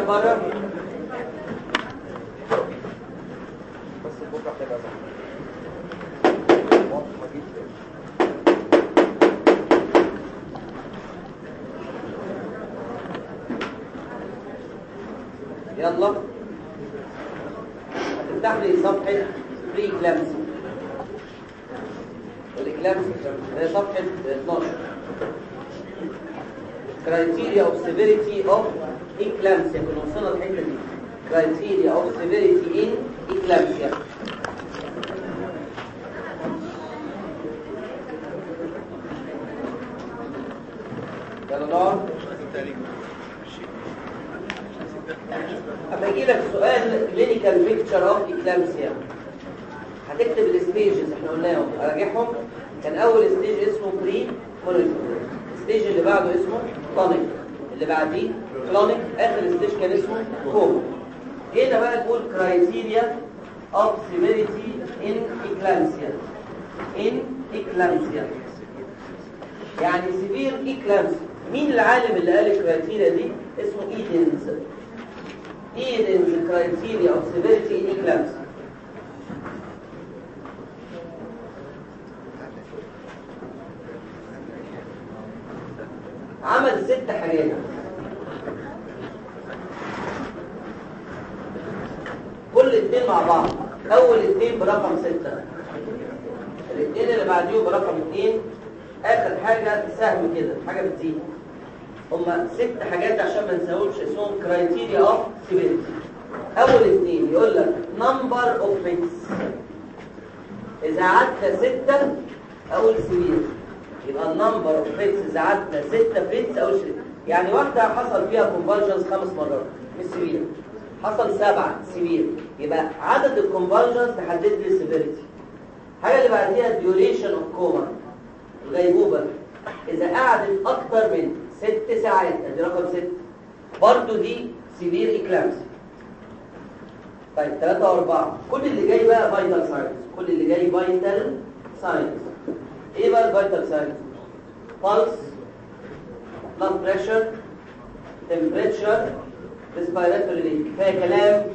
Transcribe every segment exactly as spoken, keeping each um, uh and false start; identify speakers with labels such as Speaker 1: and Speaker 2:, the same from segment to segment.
Speaker 1: كام مرة؟ بس بكرة هتبقى زحمة. يلا هتفتح لي صفحة بري كلامسي والإكلامسي هي صفحة اتناشر criteria of severity of eclampsia. كنا وصلنا الحتة دي criteria of severity in eclampsia. يلا نقعد. اما يجي لك سؤال clinical picture of eclampsia هتكتب الستيجز احنا قلناهم اراجعهم. كان اول ستيج اسمه بري مونيتور، الستيج اللي بعده اسمه تونيك، اللي بعديه كلونيك، اخر ستيج كان اسمه كوما. جينا بقى نقول كرايتيريا اوف سيفيريتي ان اكلامسيا. ان اكلامسيا يعني سيفير اكلامسيا. مين العالم اللي قال الكرايتيريا دي؟ اسمه ايدنز. ايدنز كرايتيريا اوف سيفيريتي ان اكلامسيا. عمل ست حاجات. كل اتنين مع بعض. اول اتنين برقم ستة، الاتنين اللي بعديهم برقم اتنين، اخر حاجة سهم كده حاجة بتزيد. هما ست حاجات عشان ما نساهمش اسمهم كرايتيريا اوف سيفيريتي. اول اتنين يقول لك نمبر اوف فيتس. اذا عدت ستة اقول سيفير، يبقى النمبر اوف فيتس اذا عدت ستة فيتس اقول سيفير. يعني واحدة حصل فيها كونفالجنز خمس مرات مش سيفير، حصل سبعة سيفير، يبقى عدد الكونفالجنز تحدد لي السيفيريتي. الحاجة اللي بعديها duration of coma، الغيبوبة، إذا قعدت أكتر من ست ساعات، دي رقم ست، برضو دي سيفير إكلامسي. طيب ثلاثة وأربعة، كل اللي جاي بقى فايتال ساينس، كل اللي جاي فايتال ساينس. إيه بقى الفايتال ساينس؟ pulse، blood pressure، temperature، respiratory rate. كفاية كلام.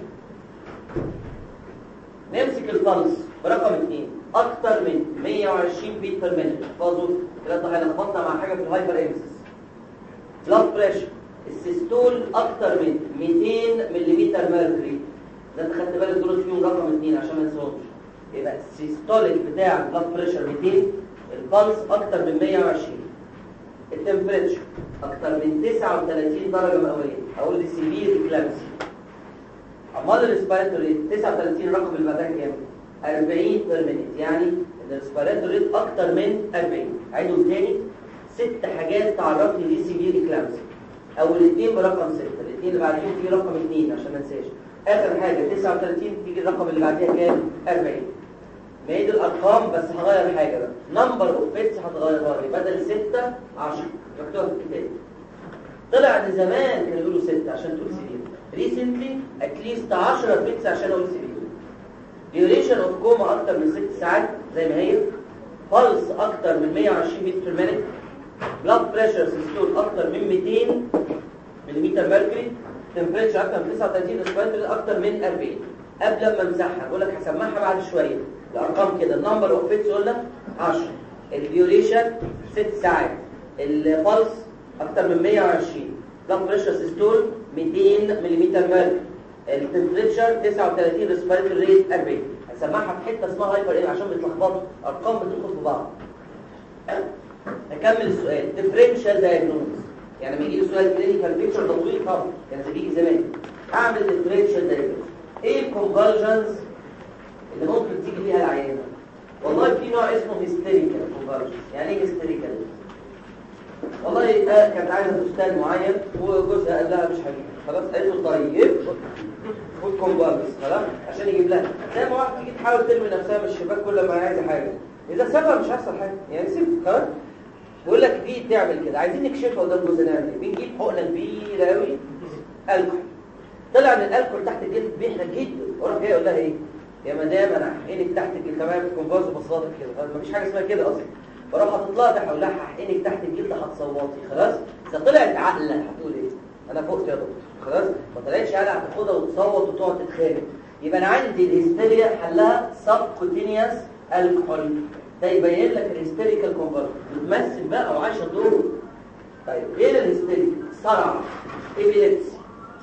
Speaker 1: نمسك البلس برقم اتنين، اكتر من مية وعشرين بيت بير مينت. احفظوا كده، هنخبطنا مع حاجه في الهايبر ايمسيس. بلاد بريشر، السيستول اكتر من ميتين ملم ميركوري. ده انت خدت بالك دول فيهم رقم اتنين عشان ما ننساهمش. يبقى السيستوليك بتاع البلاد بريشر ميتين، البلس اكتر من مية وعشرين. التمبريتشر اكتر من تسعة وتلاتين درجه مئويه، اقول دي سيفير اكلامسي. امال الريسبيراتوري تسعة وتلاتين، الرقم اللي بعدها كام؟ أربعين بير مينيت، يعني ان الريسبيراتوري اكتر من أربعين. عيدهم تاني، ست حاجات تعرفني دي سيفير اكلامسي. اول اتنين برقم ستة، الاثنين اللي بعديهم تيجي رقم اتنين عشان ما انساش. اخر حاجه تسعة وتلاتين تيجي الرقم اللي بعديها كام؟ أربعين. بعيد الارقام بس هغير حاجه بقى، نمبر اوف فيتس هتغيرها لي، بدل ستة عشرة مكتوبه في الكتاب. طلع ان زمان كانوا يقولوا ستة عشان تقول سيفير، ريسنتلي اتليست عشرة فيتس عشان اقول سيفير. duration of coma اكتر من ست ساعات زي ما هي، pulse اكتر من مية وعشرين بيت بير مينيت، blood pressure systole اكتر من ميتين ملم ميركوري، temperature اكتر من تسعة وتلاتين، respiratory اكتر من أربعين. قبل ما امسحها بقول لك هسمعها بعد شويه الارقام كده. النمبر اوف فيتس قلنا عشرة، الديوريشن ست ساعات، البلس اكتر من مية وعشرين، blood pressure systole ميتين ملم ميركوري، التمبريتشر تسعة وتلاتين، ريسبيراتوري ريت أربعين. هسمعها في حته اسمها هايبر ايه عشان بتلخبطوا، ارقام بتدخل في بعض. نكمل السؤال. ديفرنشال دايجنوز، يعني لما يجي لي سؤال كلينيكال بيكتشر ده طويل طبعا كان يعني بيجي زمان. اعمل ديفرنشال دايجنوز. ايه الكونفالجنز اللي ممكن تيجي فيها العيانه؟ والله في نوع اسمه هيستيريكال كونفالجنز. يعني ايه هيستيريكال؟ والله ده كانت عايزه فستان معين وجوزها قال لها مش هجيب، خلاص قالت له طيب خد كومبارس خلاص عشان يجيب لها. زي ما واحد تيجي تحاول ترمي نفسها من الشباك كل ما عايزه حاجه، اذا سابها مش هيحصل حاجه، يعني سيب خلاص. بيقول لك دي تعمل كده، عايزين نكشفها قدام جوزنا نعمل ايه؟ بنجيب حقنه كبيره قوي الكحول. طلع ان الالكحول تحت الجلد بيحرق جدا، واروح جاي اقول لها ايه؟ يا مدام انا هحقنك تحت الجلد، تمام كومبارس ببساطه كده، مفيش حاجه اسمها كده اصلا. بروح هتطلع ده هقول لها هحقنك تحت الجلد هتصوتي خلاص. اذا طلعت عقله هتقول ايه؟ انا فقت يا دكتور خلاص، ما طلعتش قاعده هتاخدها وتصوت وتقعد تتخانق. يبقى انا عندي الهستيريا حلها سبكوتينيوس الكحول، ده يبين لك الهستيريكال كونفرجن، بتمثل بقى وعايشه دور. طيب غير الهستيريا صرع، ايبيليبسي.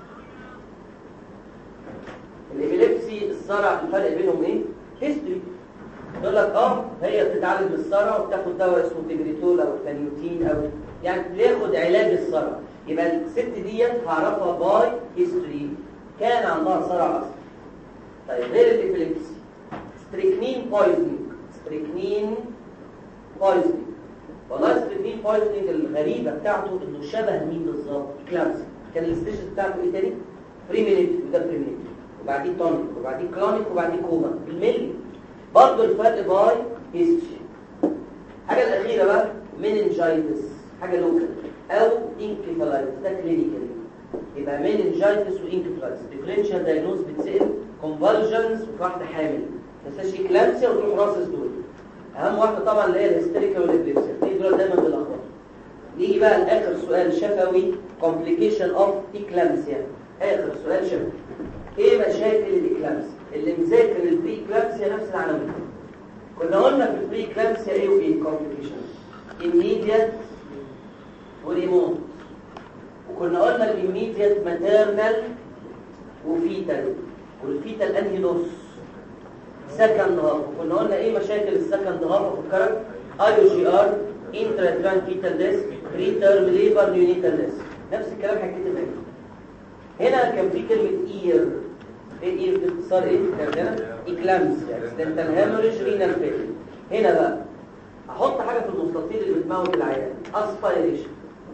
Speaker 1: الإبيليبسي الصرع الفرق بينهم ايه؟ هيستوري. يقول لك اه هي بتتعالج بالصرع وبتاخد دواء اسمه تجريتول او فانيوتين او يعني بتاخد علاج الصرع. يبقى الست ديت هعرفها باي هيستوري، كان عندها صرع اصلا. طيب غير الإبيليبسي ستريكنين بويزنينج. ستريكنين بويزنينج والله ستريكنين بويزنينج الغريبه بتاعته انه شبه مين بالظبط؟ كلامسي. كان الستيج بتاعته ايه تاني؟ بريمينيت، وده بريمينيت وبعدين تونيك وبعدين كلونيك وبعدين كوما بالملي. برضه الفرق باي هيستوري. الحاجه الاخيره بقى مينينجايتس، حاجه لوكال او انكيفالايتس، ده كلينيكال. يبقى مينينجايتس وانكيفالايتس ديفرنشال دايجنوز بتسال كونفالجنز في واحده حامل، ما تنساش اكلامسيا وتروح راصص دول. اهم واحده طبعا اللي هي الهستيريكال والابليبسيا، دي دول دايما بيلخبطوا. نيجي بقى لاخر سؤال شفوي، كومبليكيشن اوف اكلامسيا. اخر سؤال شفوي، ايه مشاكل الاكلامسيا؟ اللي مذاكر البري اكلامسيا نفس العناوين. كنا قلنا في البري اكلامسيا ايه وايه كومبليكيشن؟ immediate وريموت. وكنا قلنا الimmediate ماتيرنال وفيتال، والفيتال انهي نص؟ سكند هاف. وكنا قلنا ايه مشاكل السكند هاف افكرك؟ اي او جي ار، انترا فيتال ديس، بري تيرم ليبر، نيونيتال ديس. نفس الكلام هيتكتب هنا. هنا كان في كلمه اير. ايه اير باختصار ايه؟ كان اكلامسيا، اكسيدنتال هيموريج، رينال فيلير. هنا بقى احط حاجه في المستطيل اللي بتموت العيان، اسبيريشن.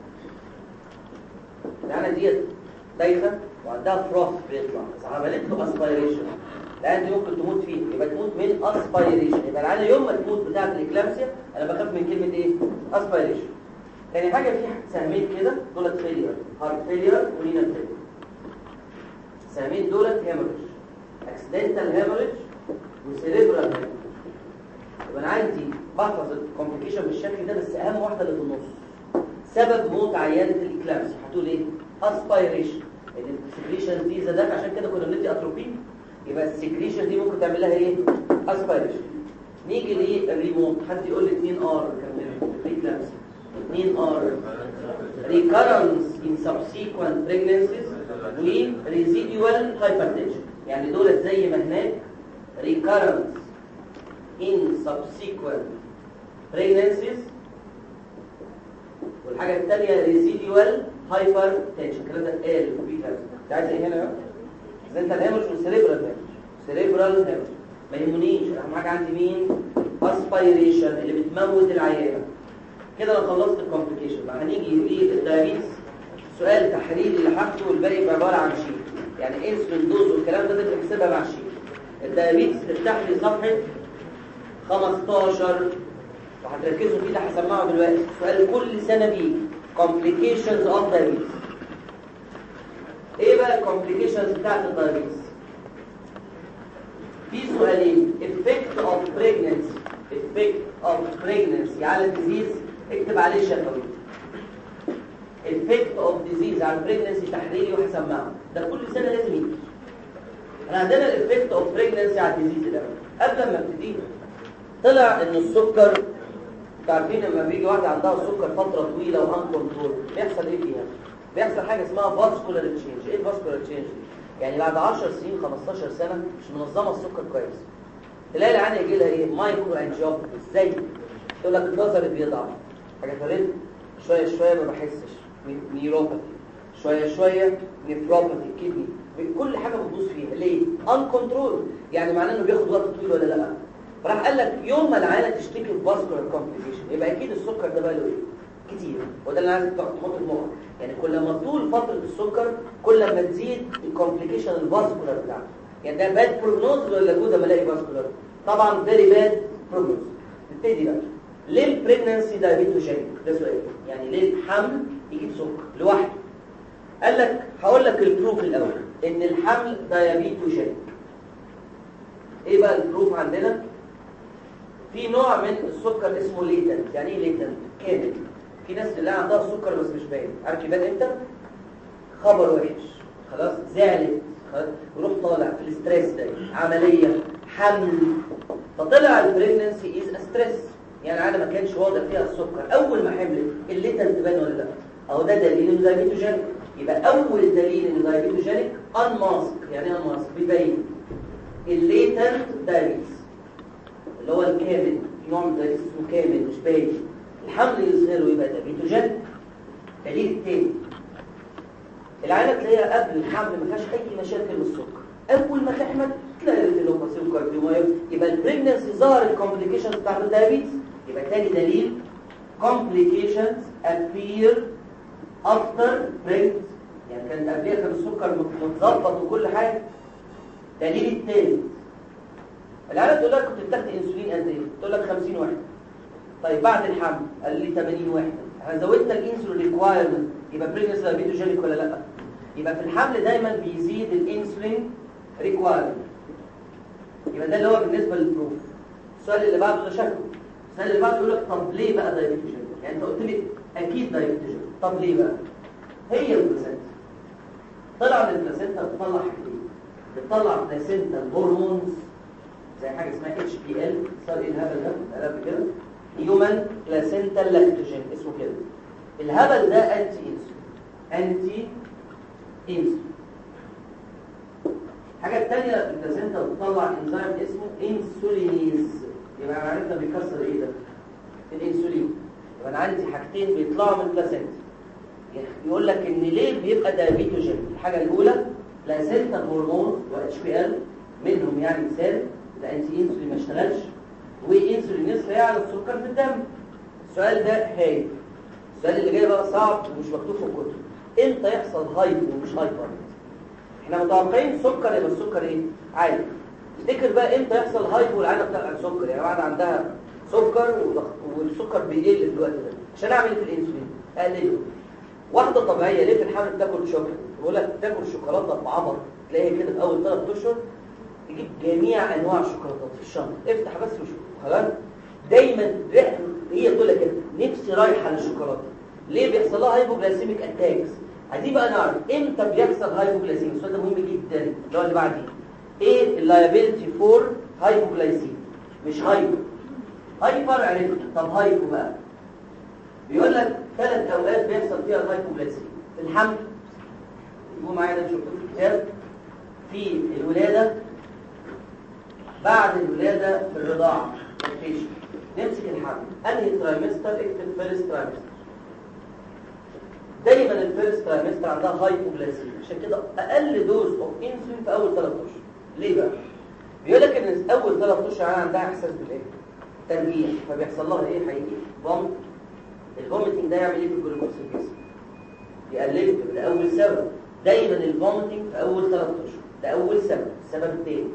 Speaker 1: العيانه ديت دايخه وعندها فروث بيطلع، بس عملت له اسبيريشن، العيانه دي ممكن تموت فيه، يبقى تموت من اسبيريشن. يبقى العيانه يوم ما تموت بتاعه الاكلامسيا انا بخاف من كلمه ايه؟ اسبيريشن. تاني حاجه في سهمين كده دولت فيلير، هارت فيلير ورينال فيلير. السهمين دولت هيموريج، اكسيدنتال هيموريج وسيريبرال هيموريج. يبقى انا عندي بحفظ الكومبليكيشن بالشكل ده، بس اهم واحده اللي في النص سبب موت عيانه الاكلامسيا هتقول ايه؟ اسبيريشن. ان السكريشن دي زادت، عشان كده كنا بندي اتروبين. يبقى السكريشن دي ممكن تعمل لها ايه؟ اسبيريشن. نيجي للريموت، حد يقول لي اتنين ار كمان الاكلامسيا. اتنين ار recurrence in subsequent pregnancies و residual hypertension. يعني دول زي ما هناك recurrence in subsequent pregnancies، والحاجة الثانية residual hypertension. الكلام ده اتقال في الكلام. انت عايز ايه هنا بقى؟ انت الهيموريج والسيريبرال هيموريج. سيريبرال هيموريج ما يهمنيش، اهم حاجة عندي مين؟ aspiration اللي بتموت العيانة. كده انا خلصت الكومبليكيشن. بقى هنيجي للدايابيتس، سؤال تحريري اللي هاخده والباقي يبقى عباره عن شيت، يعني انسولين دوز والكلام ده تقدر تحسبها مع الشيت. الدايابيتس تفتح لي صفحه خمستاشر وهتركزوا فيه، ده هسمعه دلوقتي. سؤال كل سنه بيجي، complications of diabetes. ايه بقى الكومبليكيشنز بتاعت الدايابيتس؟ في سؤالين، effect of pregnancy effect of pregnancy على الديزيز، اكتب عليه شفوي. effect of disease على البريجنسي تحريري وهسمعه، ده كل سنه لازم يجي. احنا عندنا الافكت اوف بريجنسي على الديزيز الاول. قبل ما ابتدي طلع ان السكر، انتوا عارفين لما بيجي واحده عندها السكر فتره طويله وان كنترول بيحصل ايه فيها؟ بيحصل حاجه اسمها فاسكولار تشينج. ايه الفاسكولار تشينج؟ يعني بعد عشر سنين خمستاشر سنه مش منظمه السكر كويس، تلاقي العيان يجي لها ايه؟ مايكرو انجيوباتي. ازاي؟ تقول لك النظر بيضعف، حاجه فريد شويه شويه ما بحسش، نيوروباثي شويه شويه، نيفروباثي كدني، كل حاجه بتبوظ فيها. ليه؟ ان كنترول، يعني معناه انه بياخد وقت طويل ولا لا؟ فراح قال لك يوم ما العيانه تشتكي بفاسكولار كومبليكيشن يبقى اكيد السكر ده بقى له ايه؟ كتير. وده اللي عايزك تحط في مخك، يعني كل ما طول فتره السكر كل ما تزيد الكومبليكيشن الفاسكولار بتاعته. يعني ده باد بروجنوز ولا جود اما الاقي فاسكولار؟ طبعا فيري باد بروجنوز. نبتدي بقى. ليه البريجنانسي دايابيتوجينيك؟ ده سؤال. يعني ليه الحمل يجيب سكر لوحده؟ قال لك هقول لك البروف الاول ان الحمل دايابيتوجينيك. ايه بقى البروف عندنا؟ في نوع من السكر اسمه ليتنت. يعني ايه ليتنت؟ كامل. في ناس اللي عندها السكر بس مش باين. عارف يبان امتى؟ خبر وحش خلاص، زعلت خلاص، وروح طالع في الاستريس ده، عمليه، حمل، فطلع البريجننسي از ستريس. يعني عاده ما كانش واضح فيها السكر، اول ما حملت الليتر تبان ولا لا؟ اهو ده دليل انه دايبيتوجينيك. يبقى اول دليل انه دايبيتوجينيك ان ماسك. يعني ايه ان ماسك؟ بيبين الليتنت دايبيتس اللي هو الكامل، في نوع من الدايبيتس اسمه كامل مش باين، الحمل يظهره يبقى دايبيتوجينيك. دليل التاني، العينه تلاقيها قبل الحمل ما فيهاش اي مشاكل بالسكر، اول ما تحمل تلاقي الريتينوباثي وكارديومايوباثي، يبقى البريجننسي ظهر الكومبليكيشنز بتاعت الدايابيتس. يبقى تاني دليل complications appear after pregnancy، يعني كان قبلها كان السكر متظبط وكل حاجه. دليل التالت، العيله تقول لك كنت بتاخد انسولين قد ايه؟ تقول لك خمسين وحده. طيب بعد الحمل قال لي ثمانين وحده، انا زودت الانسولين ريكوايرمنت، يبقى بريجننسي دايبيتوجينيك ولا لا؟ يبقى في الحمل دايما بيزيد الانسولين ريكوايرمنت. يبقى ده اللي هو بالنسبه للبروف. السؤال اللي بعده ده شكله، السؤال اللي بعده يقول لك طب ليه بقى دايبيتوجينيك؟ يعني انت قلت لي اكيد دايبيتوجينيك، طب ليه بقى؟ هي البلاسنتا طلع من البلاسنتا بتطلع حاجتين، بتطلع بلاسنتا هرمونز زي حاجه اسمها اتش بي ال، صار ايه الهبل ده؟ قبل كده هيومن بلاسنتا لاكتوجين اسمه كده. الهبل ده انتي انسولين، انتي انسولين. الحاجه الثانيه البلاسنتا بتطلع انزيم اسمه انسولينيز، يبقى عرفنا بيكسر ايه ده؟ الانسولين. يبقى انا عندي حاجتين بيطلعوا من البلاسنتا. يقول لك ان ليه بيبقى دايبيتوجين؟ الحاجه الاولى بلاسنتا هرمون واتش بي ال، منهم يعني مثال ده انتي انسولين ما اشتغلش، وانسولين يصل يعلى السكر في الدم. السؤال ده هايل. السؤال اللي جاي بقى صعب ومش مكتوب في الكتب، امتى يحصل هايبو ومش هايبر؟ احنا متوقعين سكر يبقى السكر ايه؟ عالي. افتكر بقى امتى يحصل هايبو والعينه بتاع السكر، يعني واحده عندها سكر والسكر بيقل في الوقت ده، عشان اعمل ايه في الانسولين؟ اقلله. واحده طبيعيه ليه في الحمل بتاكل شوكولاته؟ بيقول لك تاكل شوكولاته بعبر، تلاقيها كده في اول ثلاث اشهر تجيب جميع انواع الشوكولاتات في الشنطه، افتح بس وشوف خلاص. دايما هي تقول لك كده نفسي رايحه للشوكولاته. ليه بيحصل لها هايبوغلايسيميك اتاكس؟ عايزين بقى نعرف امتى بيحصل هايبوغلايسيميك. السؤال ده مهم جدا اللي هو اللي بعديه. ايه اللايبيلتي فور هايبوغلايسيميك؟ مش هايبو. هايبر عرفنا، طب هايبو بقى بيقول لك ثلاث اوقات بيحصل فيها الهايبوغلايسيميك. في الحمل، يبقوا معايا ده شفتوه في الكتاب، في الولاده، بعد الولاده، في الرضاعه. نمسك الحمل، انهي ترايمستر؟ اكتب فيرست ترايمستر. دايما الفيرست ترايمستر عندها هايبوغلايسيميا، عشان كده اقل دوز اوف انسولين في اول ثلاث اشهر. ليه بقى؟ بيقول لك ان اول ثلاث اشهر عندها احساس بالايه؟ ترجيع، فبيحصل لها ايه حقيقي؟ فومت. الفوميتنج ده يعمل ايه في الجلوكوز في الجسم؟ يقلل. ده اول سبب. دايما الفوميتنج في اول ثلاث اشهر، ده اول سبب. السبب الثاني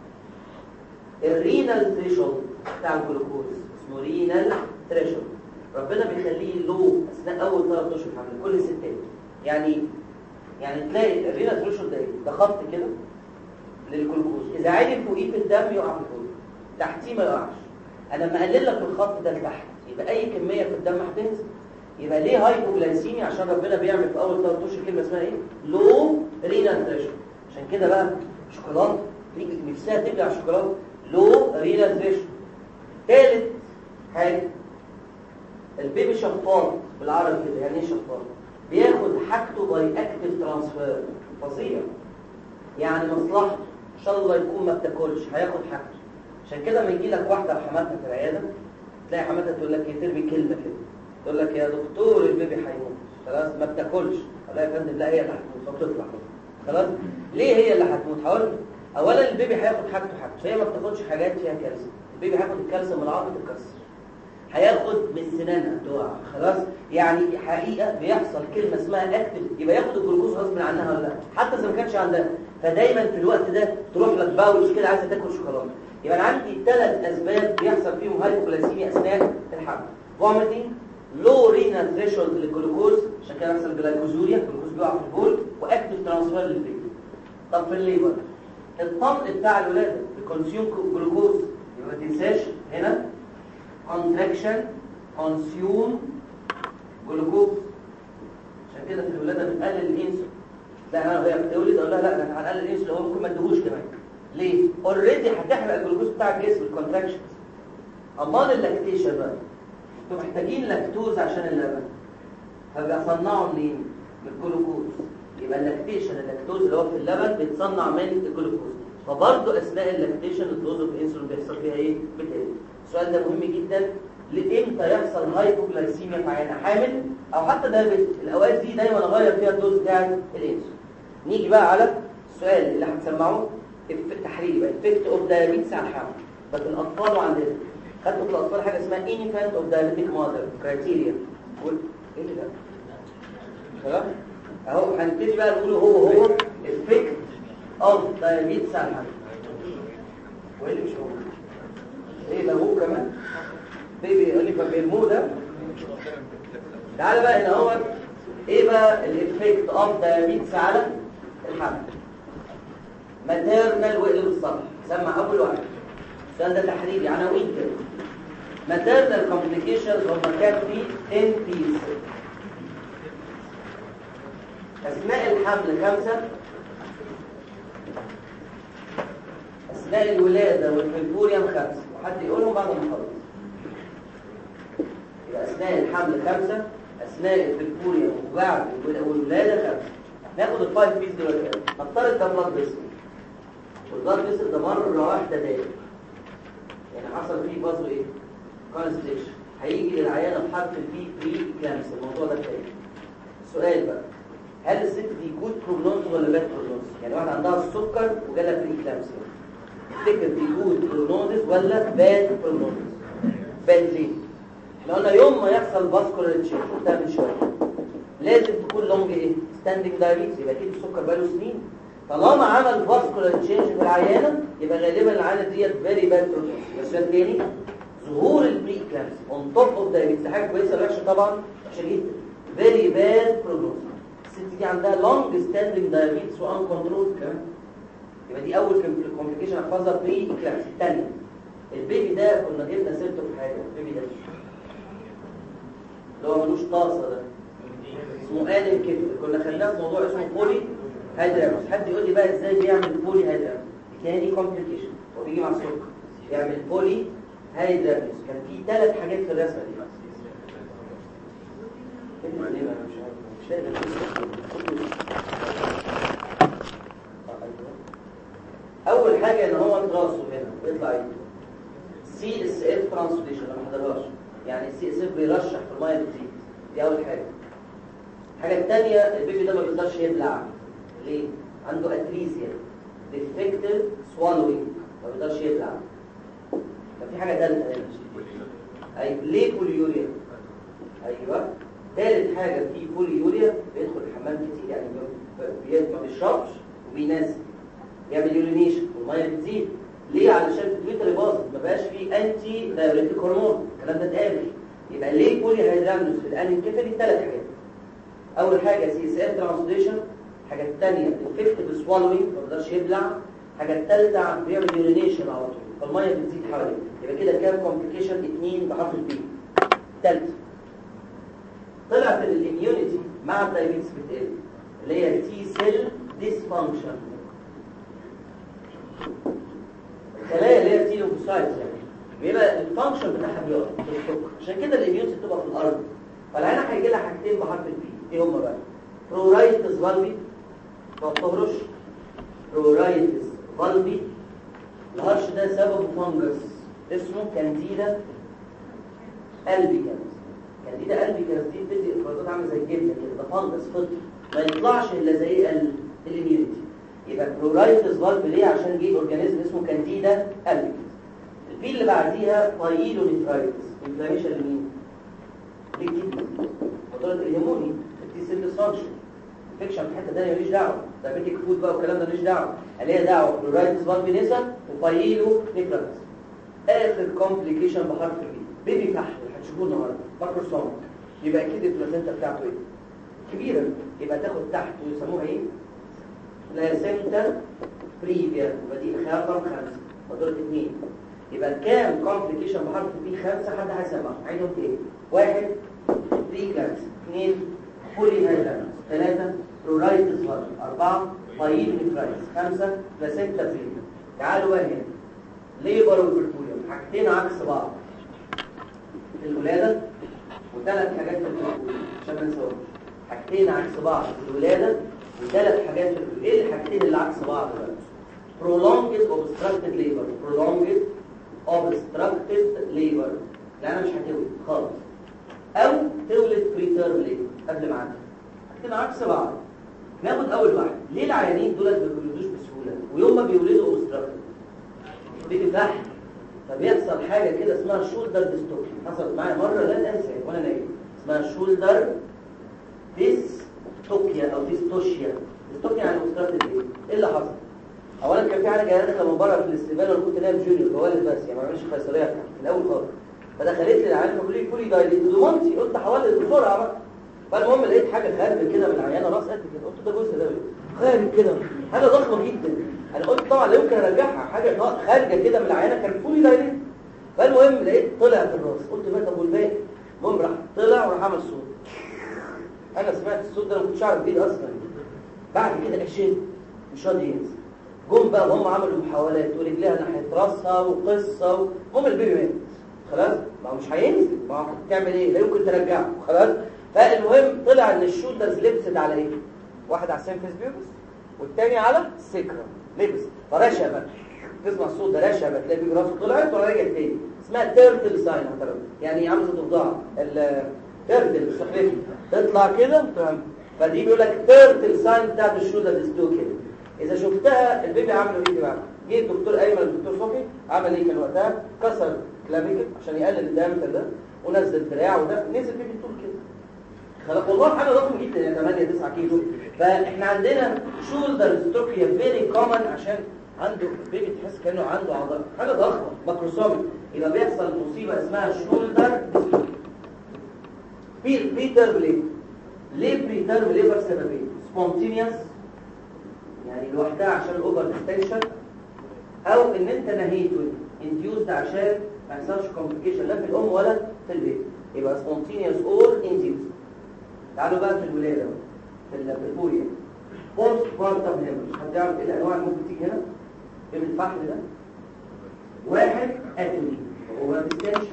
Speaker 1: الرينال ثريشولد بتاع الجلوكوز، اسمه رينال ثريشولد، ربنا بيخليه لو اثناء اول ثلاث اشهر حمل كل الستات. يعني يعني تلاقي الرينال ثريشولد ده ده خط كده للجلوكوز، اذا عالي فوقيه في الدم يقع في فوق، تحتيه ما يقعش. انا لما اقلل لك الخط ده لتحت يبقى اي كميه في الدم هتنزل. يبقى ليه هايبوغلايسيميا؟ عشان ربنا بيعمل في اول ثلاث اشهر كلمه اسمها ايه؟ لو رينال ثريشولد. عشان كده بقى شوكولاته تيجي نفسها تبلع شوكولاته لو رينال ثريشولد. ثالث حاجه البيبي شفاط بالعربي كده. يعني ايه شفاط؟ بياخد حاجته باي اكتيف ترانسفير، فظيع. يعني مصلحته ان شاء الله يكون ما بتاكلش، هياخد حاجته. عشان كده لما يجي لك واحده وحماتها في العياده تلاقي حماتها تقول لك ايه، ترمي كلمه كده، تقول لك يا دكتور البيبي هيموت، خلاص ما بتاكلش. لا يا فندم، لا هي اللي هتموت، فبتطلع خلاص. ليه هي اللي هتموت؟ هقول اولا البيبي هياخد حاجته حاجته، هي ما بتاخدش حاجات فيها كالسيوم. البيبي هياخد الكالسيوم من العظم تتكسر، هياخد من سنانها تقع، خلاص. يعني حقيقه بيحصل كلمه اسمها اكتف، يبقى ياخد الجلوكوز غصب عنها ولا لا، حتى اذا ما كانش عندها. فدايما في الوقت ده تروح لك باوتش كده عايزه تاكل شوكولاته. يبقى انا عندي ثلاث اسباب بيحصل فيهم هايبوغلايسيميا اثناء الحمل: فوميتنج، لو رينال ثريشولد للجلوكوز، عشان كده بيحصل جلايكوزوريا، الجلوكوز بيقع في البول، واكتف ترانسفير للبيبي. طب في الليبر الطمء بتاع الولاده بكونسيوم جلوكوز، يبقى ما تنساش هنا contraction consume جلوكوز. عشان كده في الولاده بتقلل الانسولين. لا انا هي بتولد اقول لها لا ده على الاقل الانسولين هو ممكن ما اديهوش كمان. ليه؟ اوريدي هتحرق الجلوكوز بتاع الجسم الكونتراكشنز. امال اللاكتيشن بقى انتوا محتاجين لاكتوز عشان اللبن، هبقى اصنعه منين؟ من الجلوكوز. يبقى اللاكتيشن اللاكتوز اللي هو في اللبن بيتصنع من الجلوكوز، فبرضه اثناء اللاكتيشن الدوز اوف انسولين بيحصل فيها ايه؟ بتقل. السؤال ده مهم جدا، لامتى يحصل هايبوغلايسيميا في عيانه حامل او حتى دايبيتك؟ الاوقات دي دايما اغير فيها الدوز بتاع الانسولين. نيجي بقى على السؤال اللي هتسمعوه التحريري بقى، افكت اوف دايابيتس على الحمل. بس الاطفال وعندنا خدتوا في الاطفال حاجه اسمها انفانت اوف دايابيتيك ماذر كرايتيريا. ايه ده؟ خلاص اهو هنبتدي بقى نقول هو هو افكت اوف دايابيتس على الحمل. وايه اللي مش هو؟ ايه ده هو كمان؟ بيبي يقول لي فبيرموه ده. تعالى بقى هنا اهو ايه بقى الافكت اوف دايابيتس على الحمل؟ ماتيرنال وقلب الصدر. سمع اول واحد، السؤال ده تحريري عناوين كده. ماتيرنال كومبليكيشنز هم كام في عشرة بيس. اثناء الحمل خمسه، اثناء الولاده والبربوريوم خمسه، وحد يقولهم بعد ما نخلص. يبقى اثناء الحمل خمسه، اثناء البربوريوم وبعد الولاده خمسه. ناخد الفايف بيس دلوقتي. نفترض ده بلاد فيسل، والبلاد فيسل ده مره واحده داير، يعني حصل فيه بازو ايه؟ كونستريكشن. هيجي للعيانه بحرف البي بري كلامس. الموضوع ده تاني. السؤال بقى، هل الست دي جود بروجنوز ولا باد بروجنوز؟ يعني واحده عندها السكر وجالها بري كلامس، تفتكر دي جود بروجنوز ولا باد بروجنوز؟ باد ليه؟ احنا قلنا يوم ما يحصل فاسكولار تشينج قلتها من شويه لازم تكون لونج ايه؟ ستاندنج دايابيتس، يبقى اكيد السكر بقاله سنين. طالما عمل فاسكولار تشينج في العيانه يبقى غالبا العيانه ديت فيري باد بروجنوز. بس تاني، ظهور البري كلامس اون توب اوف دايابيتس حاجه كويسه ولا وحشه؟ طبعا وحشه جدا، فيري باد بروجنوز. الست دي عندها لونج ستاندنج دايابيتس وان كنترول كمان، يبقى دي اول كومبليكيشن احفظها بري كلامس. الثانيه، البيبي ده كنا جبنا سيرته في حاجه، البيبي ده اللي هو ملوش طاسه ده اسمه ادم كده، كنا خدناه في موضوع اسمه بولي هيدرامس. حد يقول لي بقى ازاي بيعمل بولي هيدرامس؟ تاني كومبليكيشن هو بيجي مع السكر يعمل بولي هيدرامس. كان في ثلاث حاجات في الرسمه دي. مش اول حاجه ان هو راسه هنا بيطلع ايه؟ سي اس اف ترانسليشن. ما حضرهاش، يعني السي اس اف بيرشح في الميه بتزيد، دي اول حاجه. الحاجه الثانيه، البيبي ده ما بيقدرش يبلع. ليه؟ عنده اتريزيا ديفكتيف سوالوينج، ما بيقدرش يبلع. كان في حاجه ثالثه هنا. ايوه ليه بوليوريا؟ ايوه ثالث حاجه في بوليوريا، بيدخل الحمام كتير، يعني ما بيشربش وبينزل، يعمل يورينيشن والميه بتزيد. ليه؟ علشان الفيتري باظت، ما بقاش فيه انتي دايوريتيك هرمون. الكلام ده اتقال. يبقى ليه بولي هيدرامنوس في الانكفالي؟ ثلاث حاجات. اول حاجه سي اس اف ترانسليشن، الحاجه الثانيه افكتيف سوالوينج، ما بيقدرش يبلع، الحاجه الثالثه بيعمل يورينيشن على طول فالميه بتزيد حواليه. يبقى كده كام كومبليكيشن؟ اثنين بحرف البي. ثالث، طلعت الاميونيتي مع الدايابيتس بتقل، اللي هي تي سيل ديسفانكشن. الخلايا اللي هي تي لوكوسايتس يعني بيبقى الفانكشن بتاعها بيقف في السكر، عشان كده الاميونيتي بتبقى في الارض. فالعينه هيجي لها حاجتين بحرف البي. ايه هم بقى؟ برورايتس فالفي، ما بتهرش. برورايتس فالفي، الهرش ده سببه فانجس اسمه كانديدا البيكانس. كانديدا البيكانس دي بتدي افرازات عامله زي الجبنه كده، ده فانجس فطري ما يطلعش الا زي الاميونيتي. يبقى برورايتس فالفي ليه؟ عشان جه اورجانيزم اسمه كانديدا البيكانس. البي اللي بعديها بايلونيفرايتس، انفلاميشن لمين؟ للكدني. وطلعت الهيموني التي سيل ديسفانكشن، انفكشن في حته ثانيه ماليش دعوه، دايبيتيك فود بقى والكلام ده ماليش دعوه، ليها دعوه برورايتس فالفي نسا وبايلونيفرايتس. اخر كومبليكيشن بحرف البي، بيبي فحل هتشوفوه النهارده ماكروسوم. يبقى اكيد البلازنتا بتاعته ايه؟ كبيره، يبقى تاخد تحت ويسموها ايه؟ بلازنتا بريفيا. يبقى دي خيار رقم خمسه ودول اثنين. يبقى كام كومبليكيشن بحرف البي؟ خمسه. حد هيسمعهم عينهم ايه؟ واحد بري كلامس، اثنين بولي هايدرامس، ثلاثه برايتس فالف. أربعة بايلونيفرايتس. خمسة بلاسنتا بريفيا. تعالوا بقى هنا ليبر وبربوليوم، حاجتين عكس بعض في الولادة وثلاث حاجات في البربوليوم عشان ما نسويش. حاجتين عكس بعض في الولادة وثلاث حاجات في البربوليوم. ايه الحاجتين اللي عكس بعض بقى؟ prolonged obstructed labor. prolonged obstructed labor لا انا مش هتولد خالص، او تولد preterm labor قبل ما عندي. حاجتين عكس بعض. ناخد اول واحد. ليه العيانين دول ما بيولدوش بسهوله ويوم ما بيولدوا obstructed بتفتح؟ فبيحصل حاجه كده اسمها شولدر ديستوكيا. حصلت معايا مره لن انساها وانا نايم، اسمها شولدر ديستوكيا او ديستوشيا. ديستوكيا يعني obstructed labor. ايه اللي حصل؟ اولا كان في حاجه جايه داخله من بره في الاستقبال وانا كنت نايم جونيور بولد بس يعني ما بعملش قيصريه في الاول خالص. فدخلت لي العيانه بتقول لي كولي دايليت ضمنتي، قلت حوالي بسرعه بقى. فالمهم لقيت حاجه خارجه كده من العيانه راس قد كده، قلت ده جزء ده خارج كده حاجه ضخمه جدا. انا قلت طبعا لا يمكن ارجعها، حاجه خارجه كده من العيانه كان كولي دايليت. فالمهم لقيت طلع في الراس، قلت بقى طب والباقي؟ المهم راح طلع وراح عمل صوت. انا سمعت الصوت ده ما كنتش عارف ايه اصلا. بعد كده اشد مش راضي ينزل. جم بقى هم عملوا محاولات ورجليها ناحيه راسها وقصه، هم البيبي مات خلاص، ما هو مش هينزل، ما هو تعمل ايه؟ لا يمكن ترجعه خلاص. فالمهم طلع ان الشولدرز لبست على ايه؟ واحد على السيمفيس بيوبس والتاني على السكرة لبس، فرشبت. تسمع الصوت ده رشبت، تلاقي بيجي راسه طلعت ورجعت تاني. اسمها تيرتل ساين يعني عامله زي الضفدعه. التيرتل السحلفي تطلع كده، فدي بيقول لك تيرتل ساين بتاعت الشولدر ديستوكيا. اذا شفتها البيبي عملوا ايه بقى؟ جه الدكتور ايمن الدكتور صبحي عمل ايه كان وقتها؟ كسر كلاميكل عشان يقلل الدايمتر ده ونزل دراع وده نزل بيبي طول كده خلاص. والله حاجه ضخمه جدا يعني ثمانية تسعة كيلو. فاحنا عندنا شولدر ديستوكيا فيري كومن عشان عنده بيبي تحس كانه عنده عضله، حاجه ضخمه ماكروسومي. يبقى بيحصل مصيبه اسمها شولدر ديستوكيا. في بريتيرم ليه؟ ليه بريتيرم ليبر؟ سببين: سبونتينيوس يعني لوحدها عشان الاوفر ديستنشن، او ان انت نهيته انديوزد عشان ما يحصلش كومبليكيشن لا في الام ولا في البيبي. يبقى سبونتينيوس اور انديوزد. تعالوا بقى في الولاده في البوريا بوست بارتم هيموريج. حد يعرف ايه الانواع اللي ممكن تيجي هنا؟ ايه الفحم ده؟ واحد اتوني هو ديستنشن،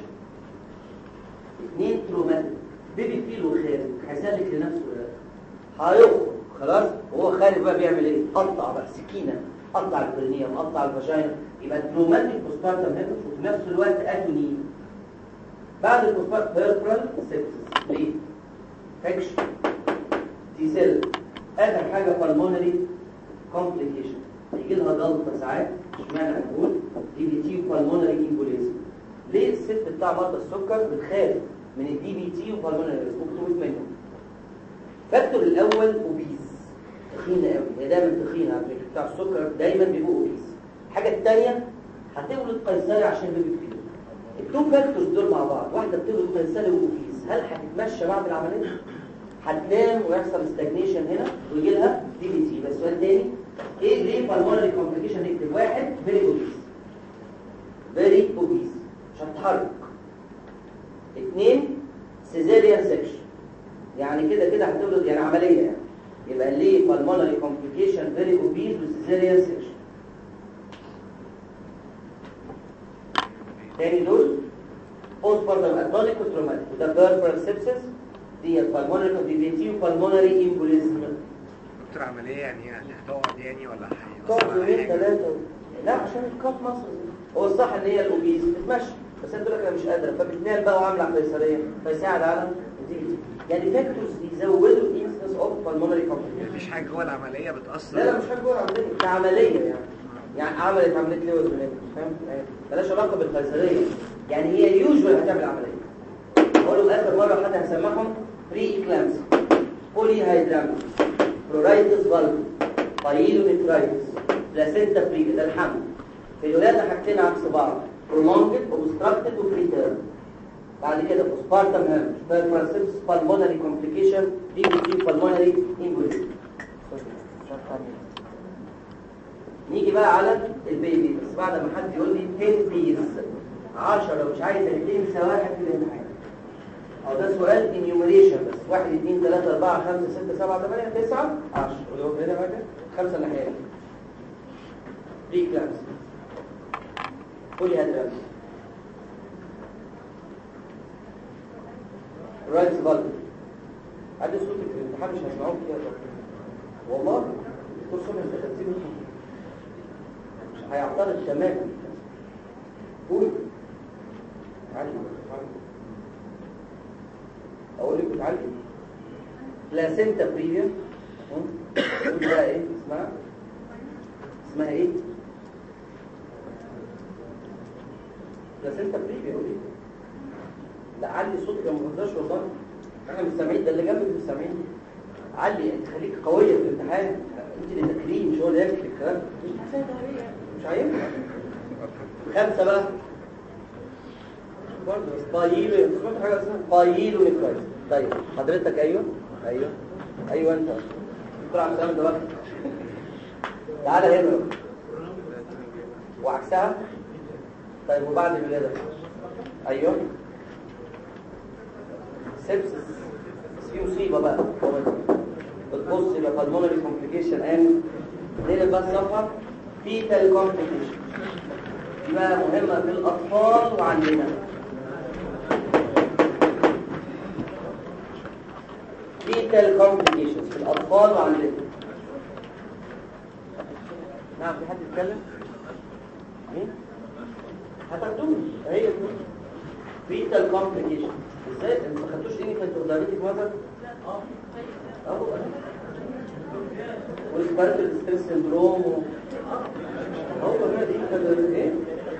Speaker 1: اثنين تروماتيك بيبي فيل وخارج هيسلك لنفسه ولا هيخرج خلاص. وهو خارج بقى بيعمل ايه؟ قطع بقى سكينه، قطع البرنيوم، قطع الفاجينا. يبقى تروماتيك بوستبارتم هيموريج وفي نفس الوقت اتوني. بعد البوستبارتم بيربرال سيبسس ليه؟ فيكشن دي سيل. اخر حاجه بالمونري كومبليكيشن يجي لها جلطه ساعات. اشمعنى هنقول دي بي تي وبالمونري امبوليزم؟ ليه الست بتاع مرضى السكر بتخاف من الدي بي تي وبالمونري امبوليزم؟ ممكن تموت منهم. فاكتور الاول اوبيز، تخينه قوي، هي دايما تخينه على فكره. بتاع السكر دايما بيبقوا اوبيز. الحاجه الثانيه هتولد قيصري عشان بيبي كبير. التو فاكتورز دول مع بعض، واحده بتولد قيصري واوبيز، هل هتتمشى بعد العمليه؟ هتنام ويحصل ستاجنيشن هنا ويجي لها دي بي تي. بس سؤال تاني، ايه ليه بالمونري كومبليكيشن؟ نكتب واحد فيري اوبيز، فيري اوبيز مش هتتحرك. اثنين سيزيريان سكشن يعني كده كده هتولد يعني عمليه يعني. يبقى ليه بالمونري كومبليكيشن فيري اوبيز وسيزيريان سكشن. تاني دول بوست بارتم اتونيك وتروماتيك، وده بيربرال سيبسس دي بالمونري كومبليكيشن وبالمونري امبوليزم.
Speaker 2: دكتور عمليه يعني يعني هتقعد يعني ولا
Speaker 1: تقعد يومين ثلاثه؟ لا عشان الكاف مصر. هو الصح ان هي الاوبيز بتمشي، بس انت لك انا مش قادره فبتنام بقى وعامله قيصريه فيساعد على دي يعني فاكتورز يزودوا الانسنس اوف بالمونري كومبليكيشن.
Speaker 2: مفيش حاجه جوه العمليه بتاثر؟
Speaker 1: لا لا مش حاجه جوه العمليه، ده عمليه يعني يعني عملت عمليه ليه ولا فاهم؟ مالهاش علاقه بالقيصريه يعني. هي يوجوال هتعمل عمليه. اقول لهم اخر مره حد هسمعهم بري اكلامس، بولي هيدرامس، برورايتس فالف، بايلونيفرايتس، بلاسنتا بريفيا. ده الحمل. في الولاده حاجتين عكس بعض: prolonged obstructed وبريتيرم. بعد كده postpartum hemorrhage، peripheral sepsis، pulmonary complication، دي بي تي pulmonary embolism. نيجي بقى على البيبي، بس بعد ما حد يقول لي عشرة بيز عشرة مش عايزه تنسى واحد في الامتحان. أو ده سؤال enumeration بس واحد اثنين ثلاثة أربعة خمسة ستة سبعة ثمانية تسعة عشرة ولو هنا حاجة خمسة الناحية بري كلامس قولي هاد رايت فالف عندي صوتك في الامتحان مش هسمعوك كده والله دكتور صبحي انت ترتيبه مش هيعترض تماما قول علي اقول لك بتعلم بلاسينتا بريفيا قول بقى ايه اسمها اسمها ايه بلاسينتا بريفيا قول ايه لا علي صوتك ما تهزرش والله احنا مش سامعين ده اللي جنبك مش سامعين علي انت خليك قويه في الامتحان انت اللي تكريم مش هو اللي يكتب الكلام مش هينفع خمسه بقى برضه بايلو سمعت حاجه اسمها بايلو نيكرايز طيب حضرتك ايوه ايوه ايوه انت دكتور عبد السلام ده بقى تعالى هنا وعكسها طيب وبعد الولاده ايوه سيبسس بس في مصيبه بقى بتبص يبقى بالمونري كومبليكيشن ان نقلب بقى الصفحه فيتال كومبليكيشن دي بقى مهمه في الاطفال وعندنا فيتال كومبليكيشن في الاطفال وعندنا نعم في حد يتكلم مين هتاخدوه هي فيتال كومبليكيشن ازاي انت ما خدتوش اني كنت قدامك مثلا اه اه والسبارتل ستريس سندروم هو هنا دي كده ايه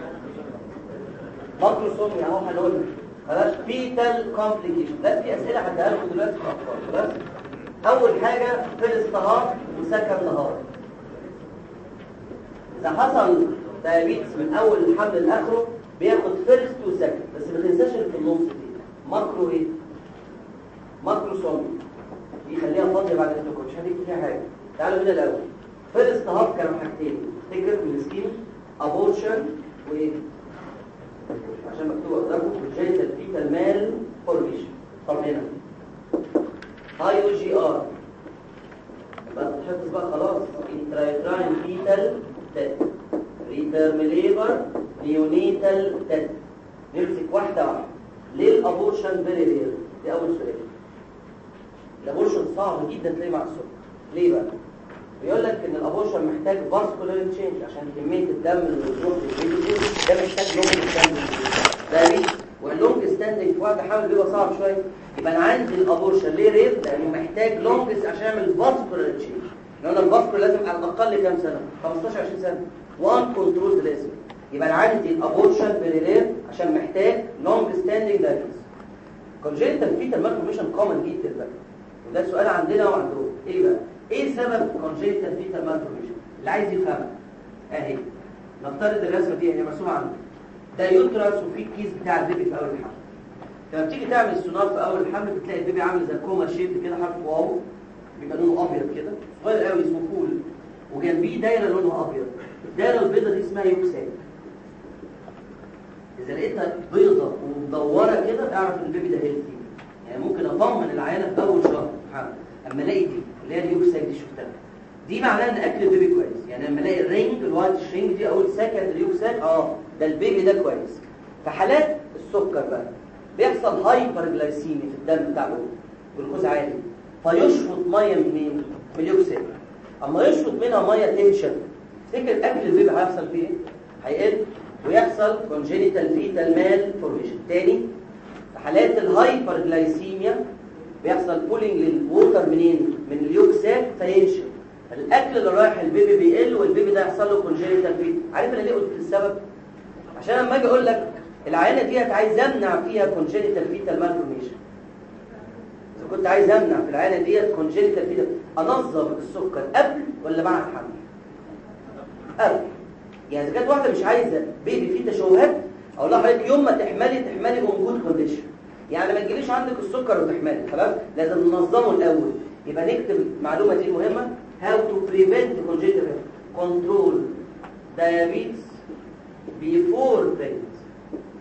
Speaker 1: ماكروسوميا اهو هنقول خلاص فيتال كومبليكيشن بس في اسئله هديها لكم دلوقتي في الاطفال خلاص اول حاجه فيرست هارت وسكند هارت اذا حصل دايابيتس من اول الحمل لاخره بياخد فيرست وسكند بس ما تنساش اللي في النص دي ماكرو ايه ماكروسوميا دي خليها فاضيه بعد اذنكم مش هنكتب فيها حاجه تعالوا هنا الاول فيرست هارت كانوا حاجتين تفتكر من السكيم ابورشن وايه عشان مكتوب قدامكم جينيتال فيتال مال فورميشن طب هنا اي او جي ار يبقى تحفظ بقى خلاص انترايتراين فيتال تيت ريتيرم ليبر نيونيتال تيت نمسك واحده واحده ليه الابورشن فيري رير دي اول سؤال الابورشن صعب جدا تلاقيه مع السكر ليه بقى بيقول لك ان الابورشن محتاج فاسكولار تشينج عشان كميه الدم اللي بتروح للبيبي ده محتاج لونج ستاندنج ده ليه واللونج ستاندنج في وقت حمل بيبقى صعب شويه يبقى انا عندي الابورشن ليه رير لانه محتاج لونج عشان اعمل فاسكولار تشينج لان الفاسكولار لازم على الاقل كام سنه خمستاشر عشرين سنه وان كنترول لازم يبقى انا عندي الابورشن فيري رير عشان محتاج لونج ستاندنج دايجنوز كونجنتال فيتال مالفورميشن كومن جدا بقى وده سؤال عندنا وعندهم ايه بقى ايه سبب كونجنتال فيتال مالفورميشن اللي عايز يفهمها اهي نفترض الرسمه دي هي مرسومه عندك ده يوترس وفي الكيس بتاع البيبي في اول الحمل لما بتيجي تعمل السونار في اول الحمل بتلاقي البيبي عامل زي كوما شيب كده حرف واو بيبقى لونه ابيض كده صغير قوي اسمه فول وجنبيه دايره لونها ابيض الدايره البيضاء دي اسمها يوكساك إذا لقيتها بيضة ومدورة كده اعرف ان البيبي ده هيلثي يعني ممكن اطمن العيانة في اول شهر حمل اما الاقي دي اللي هي اليوكساك دي شفتها دي معناها ان اكل البيبي كويس يعني لما الاقي الرينج الوايت شرينج دي اول سكند اليوكساك اه ده البيبي ده كويس في حالات السكر بقى بيحصل هايبر جلايسيمي في الدم بتاع الام جلوكوز عالي فيشفط ميه منين من اليوكساك اما يشفط منها ميه تنشف تفتكر اكل البيبي هيحصل فيه ايه هيقل ويحصل congenital fetal malformation تاني في حالات الهايبر جلايسيميا بيحصل بولينج للووتر منين من اليوكساك فينشف الاكل اللي رايح البيبي بيقل والبيبي ده يحصل له congenital fetal عارف انا ليه قلت السبب عشان لما اجي اقول لك العينه دي عايز امنع فيها congenital fetal malformation اذا كنت عايز امنع في العينه دي congenital fetal انظم السكر قبل ولا بعد الحمل قبل يعني اذا كانت واحده مش عايزه بيبي فيه تشوهات اقول لها حضرتك يوم ما تحملي تحملي اون جود كونديشن يعني ما تجيليش عندك السكر وتحملي خلاص لازم ننظمه الاول يبقى نكتب المعلومه دي المهمه how to prevent congenital control diabetes before pregnancy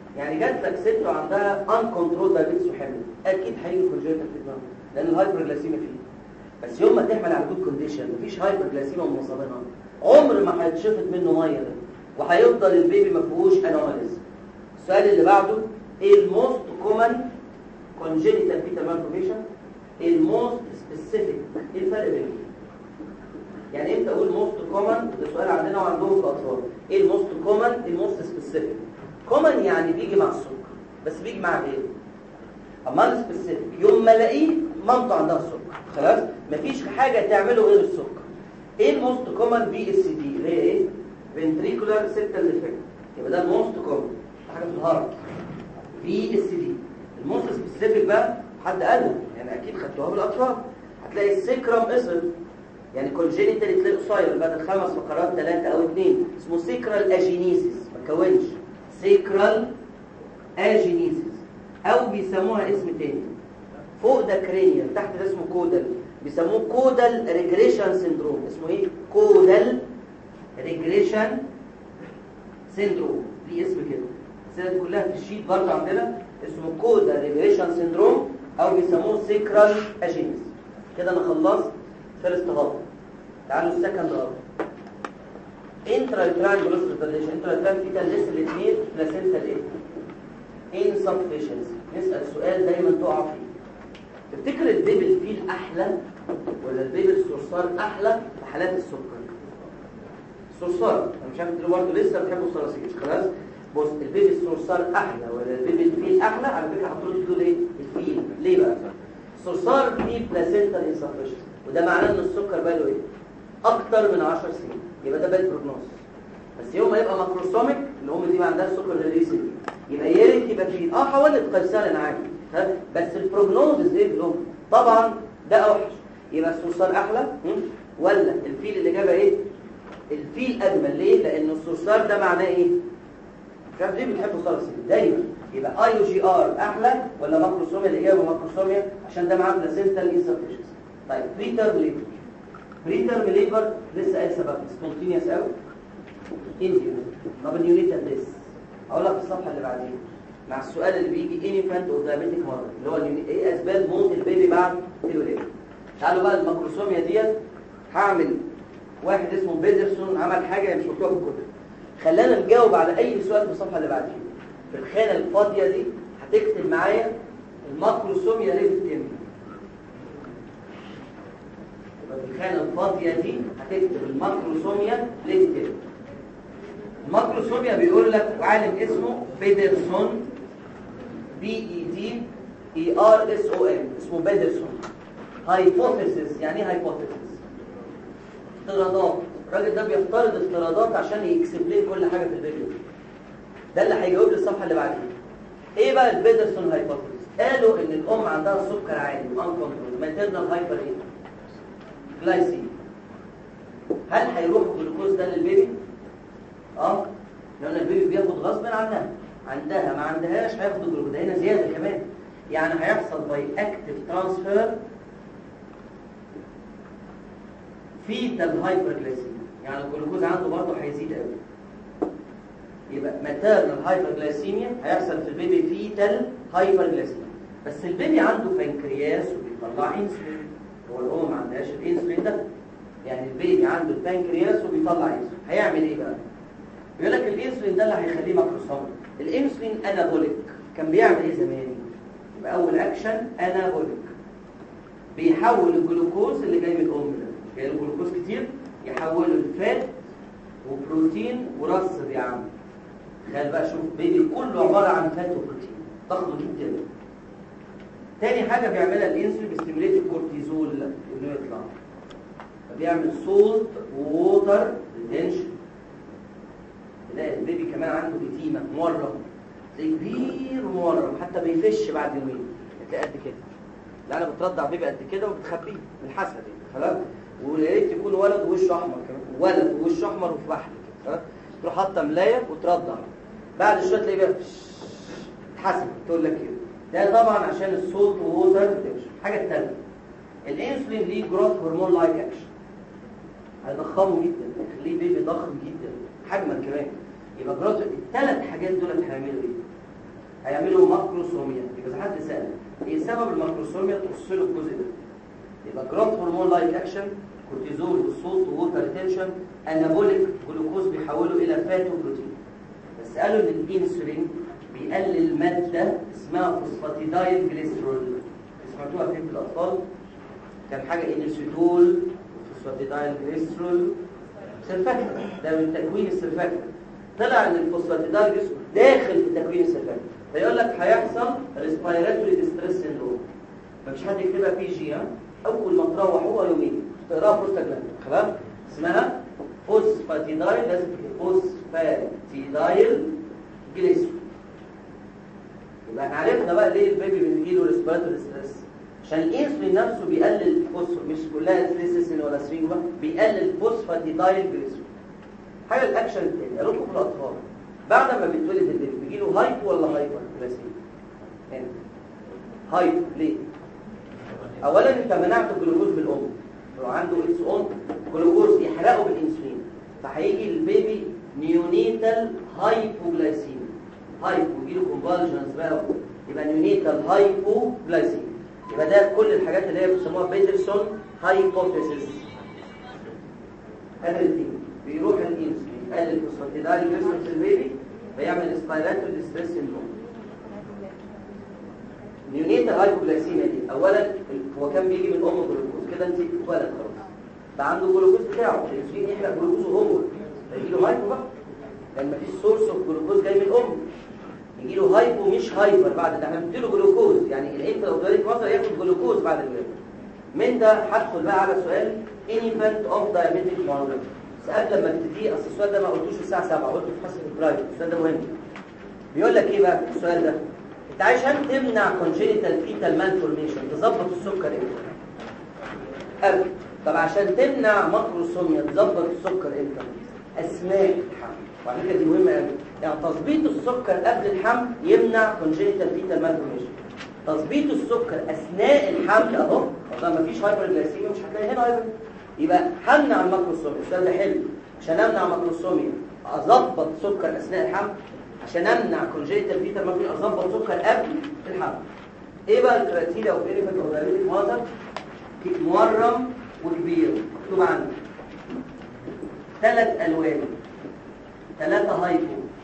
Speaker 1: يعني جات لك ست وعندها ان كنترول دايابيتس وحمل، اكيد هيجي كونجنتال فيتنام لان الهايبرجلاسيميا فيه. بس يوم ما تحمل على جود كونديشن مفيش هايبرجلاسيميا ومصابينها، عمر ما هيتشفط منه ميه ده، وهيفضل البيبي ما فيهوش انوماليز. السؤال اللي بعده، ايه الموست كومن كونجنتال فيتال مالفورميشن؟ ايه الموست سبيسيفيك؟ ايه الفرق بينهم؟ يعني امتى اقول موست كومن؟ ده سؤال عندنا وعندهم في الاطفال. ايه الموست كومن؟ الموست سبيسيفيك. كومن يعني بيجي مع السكر، بس بيجي مع ايه؟ اما السبيسيفيك يوم ما الاقيه مامته عندها السكر، خلاص مفيش حاجه تعمله غير السكر. ايه الموست كومن؟ في اس دي اللي هي ايه؟ فنتريكولار سيبتال ديفكت. يبقى ده الموست كومن، حاجه في الهارت، في اس دي. الموست سبيسيفيك بقى حد قاله، يعني اكيد خدتوها بالاطفال، هتلاقي السكرم قصر، يعني كونجينيتال تلاقي قصير بدل خمس فقرات ثلاثه او اثنين، اسمه سيكرال اجينيسيس، ما تكونش سيكرال اجينيسيس، او بيسموها اسم تاني فوق ده كرينيال، تحت ده اسمه كودال، بيسموه كودال ريجريشن سيندروم. اسمه ايه؟ كودال ريجريشن سيندروم، دي اسم كده. السنه كلها في الشيت برضه عندنا اسمه كودال ريجريشن سيندروم، او بيسموه سيكرال اجينيسيس. كده انا خلصت فيرست هاف. تعالوا السكند هاف. انترايترال جلوس ريتارديشن. انترايترال فيتال لسه الاثنين بلاسنتال ايه؟ انسفشنسي. نسال سؤال دايما تقع فيه، تفتكر البيبي الفيل احلى ولا البيبي الصرصار احلى في حالات السكر؟ الصرصار، انا مش عارف انتوا برضه لسه بتحبوا الصراصير، خلاص بص، البيبي الصرصار احلى ولا البيبي الفيل احلى؟ على فكره هتردوا تقولوا ايه؟ الفيل. ليه بقى؟ الصرصار فيه بلاسنتال انسفشنسي، وده معناه ان السكر بقى له ايه؟ اكتر من عشر سنين، يبقى ده باد بروجنوز. بس يوم ما يبقى ماكروسوميك، الام دي ما عندهاش سكر غير ريسنت، يبقى يا ريت يبقى فيه اه حوالي قيصري عادي، ها، بس البروجنوز ايه الام؟ طبعا ده اوحش. يبقى الصرصار احلى ولا الفيل؟ اللي جابها ايه؟ الفيل اجمل. ليه؟ لان الصرصار ده معناه ايه؟ مش عارف ليه بتحبوا صراصير دايما. يبقى اي جي ار احلى ولا ماكروسوميا؟ الاجابه ماكروسوميا عشان ده معاه بلاسنتال انسفشنسي. طيب بريتر ليبر. بريتر ليبر لسه قايل سبب سبونتينيوس قوي انجيو. طب اليونيتال ديس اقول لك في الصفحه اللي بعدين مع السؤال اللي بيجي انفانت او دايابيتيك مارك اللي هو اليوني... ايه اسباب موت البيبي بعد الولاده. تعالوا بقى الماكروسوميا ديت، هعمل واحد اسمه بيدرسون عمل حاجه مش مكتوبه في الكتب، خلانا نجاوب على اي سؤال في الصفحه اللي بعدين. في الخانه الفاضيه دي هتكتب معايا الماكروسوميا ليه بتتم. في الخانه الفاضيه دي هتكتب الماكروسوميا ليه بتتم. الماكروسوميا بيقول لك عالم اسمه بيدرسون، بي اي دي اي ار اس او ام، اسمه بيدرسون. هايبوثيسيس، يعني ايه هايبوثيسيس؟ افتراضات. الراجل ده بيفترض افتراضات عشان يكسبلين كل حاجه في الفيديو. ده اللي هيجاوب لي الصفحه اللي بعدين. ايه بقى البيدرسون هايبوثيسيس؟ قالوا ان الام عندها سكر عالي ان كنترول، ماتيرنال هايبر ايه؟ جلايسيميا. هل هيروح الجلوكوز ده للبيبي؟ اه، لان البيبي بياخد غصب عنها، عندها ما عندهاش هياخد الجلوكوز ده هنا زياده كمان، يعني هيحصل باي اكتيف ترانسفير فيتال هايبرجلايسيميا، يعني الجلوكوز عنده برضه هيزيد قوي. يبقى ماتيرنال هايبرجلايسيميا هيحصل في البيبي فيتال هايبرجلايسيميا. بس البيبي عنده بنكرياس وبيطلع انسولين، هو الام ما عندهاش الانسولين ده، يعني البيبي عنده البنكرياس وبيطلع انسولين. هيعمل ايه بقى؟ بيقول لك الانسولين ده اللي هيخليه ماكروسوميك. الانسولين انابوليك، كان بيعمل ايه زمان؟ يبقى اول اكشن انابوليك، بيحول الجلوكوز اللي جاي من الام ده، جاي له جلوكوز كتير، يحوله لفات وبروتين ورصد يا عم. تخيل بقى، شوف بيبي كله عباره عن فات وبروتين ضخم جدا. تاني حاجه بيعملها الانسولين، بيستيميليت الكورتيزول انه يطلع، فبيعمل سولت ووتر ريتنشن. تلاقي البيبي كمان عنده إديمة، مورم، تلاقيه كبير ومورم، حتى بيفش بعد يومين، تلاقي قد كده. لا انا بترضع بيبي قد كده وبتخبيه من الحسد يعني، خلاص. ويا ريت يكون ولد ووشه احمر كمان، ولد ووشه احمر وفي بحر كده، خلاص. تروح حاطه ملايه وترضع، بعد شويه تلاقيه بقى اتحسد، تقول لك كده. ده طبعا عشان الصوت ووتر ريتنشن. الحاجه الثانيه، الانسولين ليه جروث هرمون لايك اكشن، هيضخمه جدا، يخليه بيبي ضخم جدا حجما كمان. يبقى جروث. الثلاث حاجات دول هيعملوا ايه؟ هيعملوا ماكروسوميا. يبقى إذا حد سأل ايه سبب الماكروسوميا تبص له الجزء ده. يبقى جروث هرمون لايك اكشن، كورتيزول والصوت ووتر ريتنشن، انابوليك جلوكوز بيحوله الى فات وبروتين. بس قالوا ان الانسولين بيقلل ماده اسمها فوسفاتيدايل جليسرول. سمعتوها فين في الاطفال؟ كان حاجه انسيتول وفوسفاتيدايل جليسرول سيرفاكتور، ده من تكوين السيرفاكتور. طلع ان الفوسفاتيدايل جليسرول داخل في تكوين السيرفاكتور، فيقول لك هيحصل ريسبيراتوري ديستريس سيندروم. مفيش حد يكتبها بي جي ها، اول ما تروح هو يومين تقراها بروستاجلاند خلاص. اسمها فوسفاتيدايل، لازم تكتب فوسفاتيدايل جليسرول. يبقى احنا عرفنا بقى ليه البيبي بيجيله ريسبيراتوري ستريس، عشان الانسولين نفسه بيقلل فوسفور، مش كلها ستريسين ولا سرينج بقى، بيقلل فوسفاتيدايل جليسرول. حاجه الاكشن الثاني قالوا لكم في الاطفال بعد ما بيتولد البيبي بيجيله هايبو ولا هايبر جليسيميا؟ يعني هايبو ليه؟ اولا انت منعت الجلوكوز بالام، لو عنده اتس اون جلوكوز يحرقه بالانسولين، فهيجي البيبي نيونيتال هايبوجلايسيميا. هايبو يجيله كونفالجنس بقى، يبقى نيونيتال هايبوجلايسيميا. يبقى ده كل الحاجات اللي هي بيسموها بيترسون هايبوثيسيس. اخر اثنين بيروح الانسولين يقلل الفوسفاتيدايل جليسرول في البيبي، فيعمل سبايراتوري ديستريس سيندروم. نيونيتال هايبوجلايسيميا دي اولا هو كان بيجي من ام جلوكوز كده، انت ولد خلاص بقى عنده جلوكوز بتاعه، الانسولين يحرق جلوكوزه هو، فيجي له هايبو بقى لان مفيش سورس اوف جلوكوز جاي من الام. يجي له هايبو مش هايبر بعد ده، احنا بنديله جلوكوز، يعني الانفانت اوف مصر ياخد جلوكوز بعد الولاده. من ده هدخل بقى على سؤال انفانت اوف دايابيتيك ماربل. بس قبل ما ابتدي، اصل السؤال ده ما قلتوش الساعه سبعة، قلته في حصه البرايفت. السؤال ده مهم. بيقول لك ايه بقى السؤال ده؟ انت عشان تمنع كونجينيتال فيتال مالفورميشن تظبط السكر امتى؟ قبل. طب عشان تمنع ماكروسوميا تظبط السكر امتى؟ اثناء الحمل. وعلى فكره دي مهمه قوي، يعني تظبيط السكر قبل الحمل يمنع كونجينيتال فيتال مالفورميشن. تظبيط السكر اثناء الحمل اهو، طبعا مفيش هايبرجلايسيميا مش هتلاقي هنا هايبر، يبقى همنع الماكروسوميا. السؤال ده حلو، عشان امنع ماكروسوميا اظبط سكر اثناء الحمل، عشان امنع كونجينيتال فيتال مالفورميشن اظبط سكر قبل الحمل. ايه بقى الكريتيريا اوف انفانت اوف دايابيتيك ماذر؟ مورم وكبير مكتوب عنده ثلاث الوان، ثلاثه هايبو،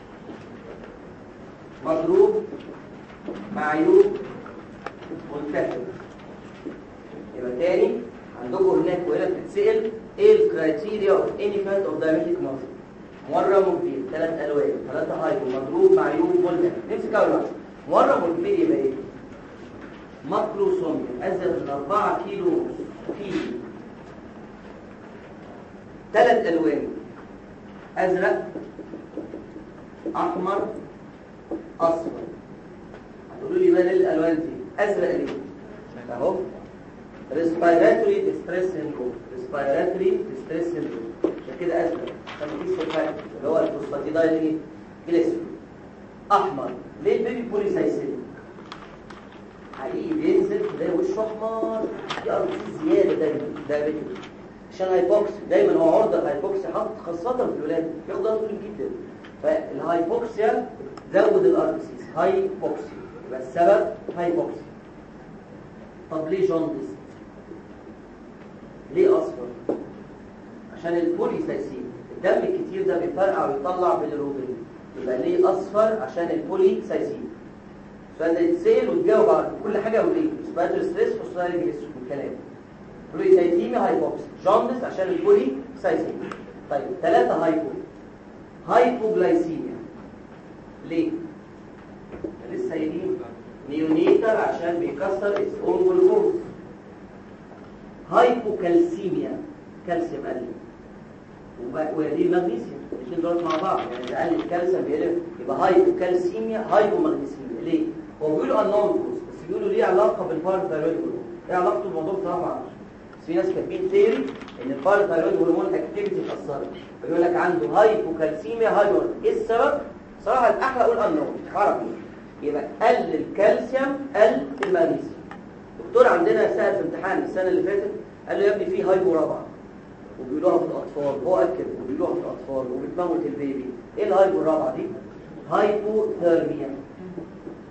Speaker 1: مضروب، معيوب، منتهب. يبقى تاني عندكم هناك وهنا بتتسال ايه الكرايتيريا اوف انفانت اوف دايابيتيك ماذر؟ مورم وكبير، ثلاث الوان، ثلاثه هايبو، مضروب، معيوب، منتهب. نمسك اول واحد مورم وكبير. يبقى ايه؟ ماكروسوميا ازيد من أربعة كيلو كيلو، ثلاث الوان، ازرق، احمر، اصفر. هتقولوا لي بقى ليه الالوان دي؟ ازرق ليه؟ اهو ريسبيراتوري ديستريس سيندروم، ريسبيراتوري ديستريس سيندروم، عشان كده ازرق عشان مفيش سلفات اللي هو الفوسفاتيدايل جليسرول. احمر ليه؟ البيبي بوليسايسيميك حقيقي بينزل تلاقي وشه احمر، في ارض زياده دايما دايبيتك، عشان هايبوكسي دايما هو عرضه للهايبوكسي، حاطط خاصه في الولاد بياخد وقت طويل جدا، فالهايبوكسيا زود الاربسيس هايبوكسي، يبقى السبب هايبوكسي. طب ليه جوندس؟ ليه اصفر؟ عشان البوليسايسين، الدم الكتير ده بيفرقع ويطلع بالروبين، يبقى ليه اصفر؟ عشان البوليسايسين. السؤال ده يتسال وتجاوب على كل حاجه وليه. سباتر ستريس فوسفاتيدايل جليسرول الكلام، بوليسايثيميا هايبوكسي، جوندس عشان البوليسايسين. طيب ثلاثه هايبو، هايبوجلايسيميا ليه؟ لسه قايلين نيونيتال عشان بيكسر اتس اون جلوكوز. هايبوكالسيميا كالسيوم قل، ودي المغنيسيوم، الاثنين دول مع بعض، يعني اذا قل الكالسيوم بيقلب، يبقى هايبوكالسيميا هايبومغنيسيميا. ليه؟ هو بيقولوا انون كوز، بس بيقولوا ليه علاقه بالباراثايرويد هرمون. ايه علاقته بالموضوع بصراحه ما اعرفش، بس في ناس كاتبين ثيري ان الباراثايرويد هرمون اكتيفيتي اتاثرت، فيقول لك عنده هايبوكالسيميا هايبو. ايه السبب؟ صراحه الاحلى اقول انون عربي، يبقى قل الكالسيوم قل المغنيسيوم. الدكتور عندنا سال في امتحان السنه اللي فاتت قال له يا ابني في هايبو رابعه وبيقولوها في الاطفال، هو قال كده وبيقولوها في الاطفال وبتموت البيبي. ايه الهايبو الرابعه دي؟ هايبوثيرميا.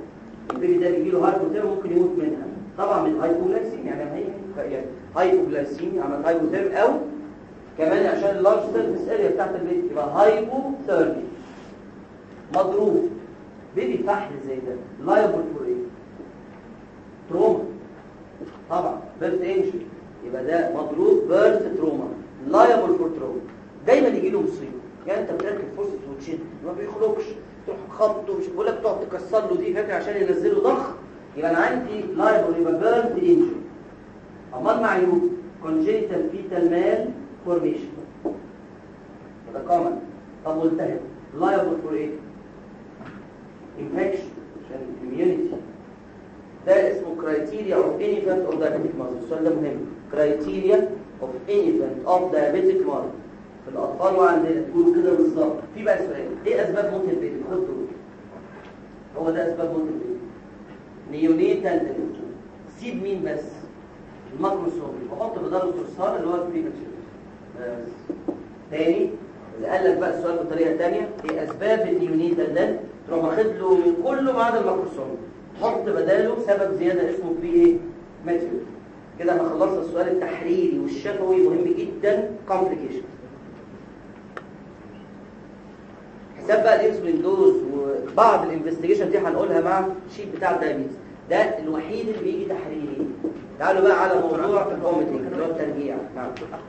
Speaker 1: البيبي ده بيجي له هايبوثيرم ممكن يموت منها طبعا من هايبوغلايسيميا يعني هي يعني هايبوغلايسيميا عمل هايبوثيرم او كمان عشان اللارج سيرفيس اريا بتاعت البيبي يبقى هايبوثيرمي مضروب. بيبي فحل زي ده لايبل فور ايه؟ تروما طبعا بيرث انجري يبقى ده مضروب بيرث تروما لايبل فور تروما. دايما يجي له مصيبه يعني انت بتركب فرصه وتشد ما بيخرجش تروح خبطه مش بقول لك تقعد تكسر له دي فاكر عشان ينزله ضخ يبقى انا عندي لايبل يبقى بيرث انجري. امال معيوب كونجيتال فيتال مال فورميشن ده كومن. طب ملتهب لايبل فور ايه؟ انفكشن عشان الاميونيتي. ده اسمه كرايتيريا اوف انيفنت اوف دايابيتيك ماذر. السؤال ده مهم. كرايتيريا اوف انيفنت اوف دايابيتيك ماذر في الاطفال وعندنا تقول كده بالظبط. في بقى سؤال ايه اسباب موت البيبي؟ خد دول هو ده اسباب موت البيبي. نيونيتال سيب مين بس؟ الماكروسومي وحط بداله الصرصار اللي هو البريماتشر. بس تاني اللي قال لك بقى السؤال بطريقه ثانيه ايه اسباب النيونيتال ده؟ تروح واخد له من كله ما عدا الماكروسومي حط بداله سبب زياده اسمه بري ايه؟ ماتيريال. كده احنا خلصنا السؤال التحريري والشفوي مهم جدا كومبليكيشن. حساب بقى الانسولين دوز وبعض الانفستيجيشن دي هنقولها مع الشيت بتاع الدايابيتس. ده الوحيد اللي بيجي تحريري. تعالوا بقى على موضوع الفوميتنج اللي هو الترجيع. نعم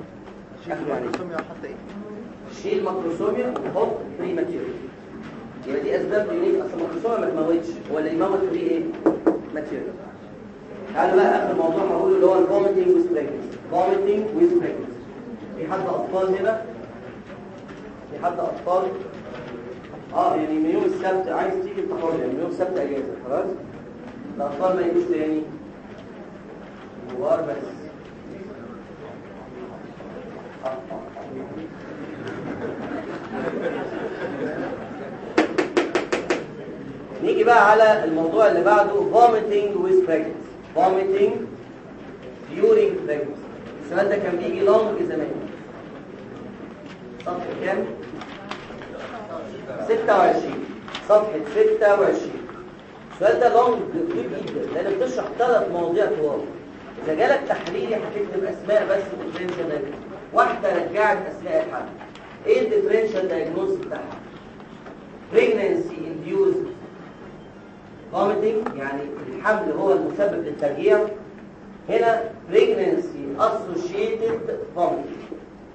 Speaker 1: شيل ماكروسوميا وحط بري ماتيريال. يبقى دي اسباب يونيك. اصل الماكروسوميا ما تموتش هو اللي يموت بري ايه؟ ماتيريال. تعالوا بقى اخر موضوع هقوله اللي هو الفوميتنج ويز بريجنسي. فوميتنج ويز بريجنسي. في حد اطفال هنا؟ في حد اطفال؟ اه يعني من يوم السبت عايز تيجي انت حر يعني من يوم السبت اجازه خلاص؟ الاطفال ما يجوش تاني كبار بس. آه. نيجي بقى على الموضوع اللي بعده vomiting with pregnancy. vomiting during pregnancy. السؤال ده كان بيجي لونج زمان. صفحة كام؟ ستة وعشرين. صفحة ستة وعشرين. السؤال ده لونج طويل جدا لأن بتشرح ثلاث مواضيع طوال. إذا جالك تحريري هتكتب أسماء بس الديفرنشال دايجنوز. واحدة رجعت أسماء الحمل. إيه الديفرنشال دايجنوز بتاعها؟ pregnancy induced vomiting يعني الحمل هو المسبب للترجيع. هنا pregnancy associated vomiting.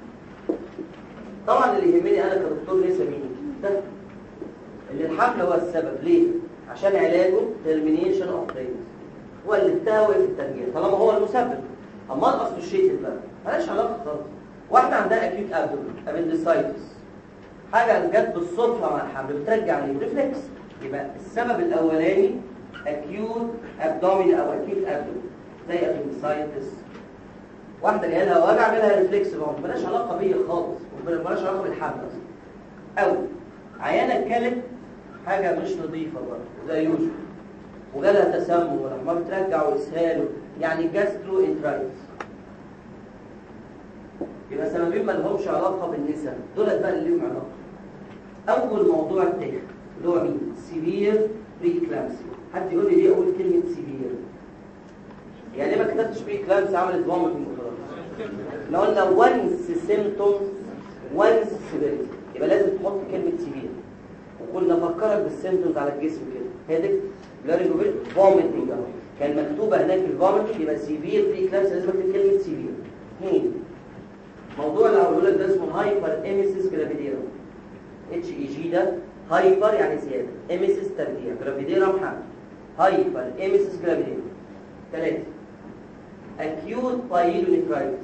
Speaker 1: طبعا اللي يهمني انا كدكتور ليه سميني ده اللي الحمل هو السبب. ليه؟ عشان علاجه termination of pregnancy هو اللي بتاوي في الترجيع طالما هو المسبب. اما associated بقى مالهاش علاقه خالص. واحده عندها acute abdomen appendicitis حاجه جت بالصدفه مع الحمل بترجع ليه؟ ريفلكس. يبقى السبب الاولاني acute abdomen او acute abdomen زي appendicitis. واحده جايه لها وجع منها ريفلكس برضه مالهاش علاقه بيا خالص ومالهاش علاقه بالحمل. او عيانه كلت حاجه مش نظيفه برضه زي يوجو وجالها تسمم ولما بترجع واسهال يعني جاسترو انترايتس. يبقى سببين ما لهمش علاقه بالنساء دولت بقى اللي ليهم علاقه. اول موضوع التاني اللي هو مين؟ سيفير بريكلامسي. حد يقول لي ليه اقول كلمه سيفير؟ يعني ليه ما كتبتش بريكلامسي عملت فوميتنج وخلاص؟ احنا قلنا وانس سيمبتومز وانس سيفيريتي يبقى لازم تحط كلمه سيفير. وكنا نفكرك بالسيمبتومز على الجسم كده هيدك بلارينجوفيل فوميتنج اهو كان مكتوبه هناك الفوميتنج يبقى سيفير بريكلامسي لازم اكتب كلمه سيفير. اثنين الموضوع اللي هقوله لك ده اسمه هايبر اميسيس جرافيديرم. اتش اي جي ده هايبر يعني زياده اميسيس ترجيع جرافيديرم حمل هايبر اميسيس جرافيديرم. ثلاثة acute pyelonephritis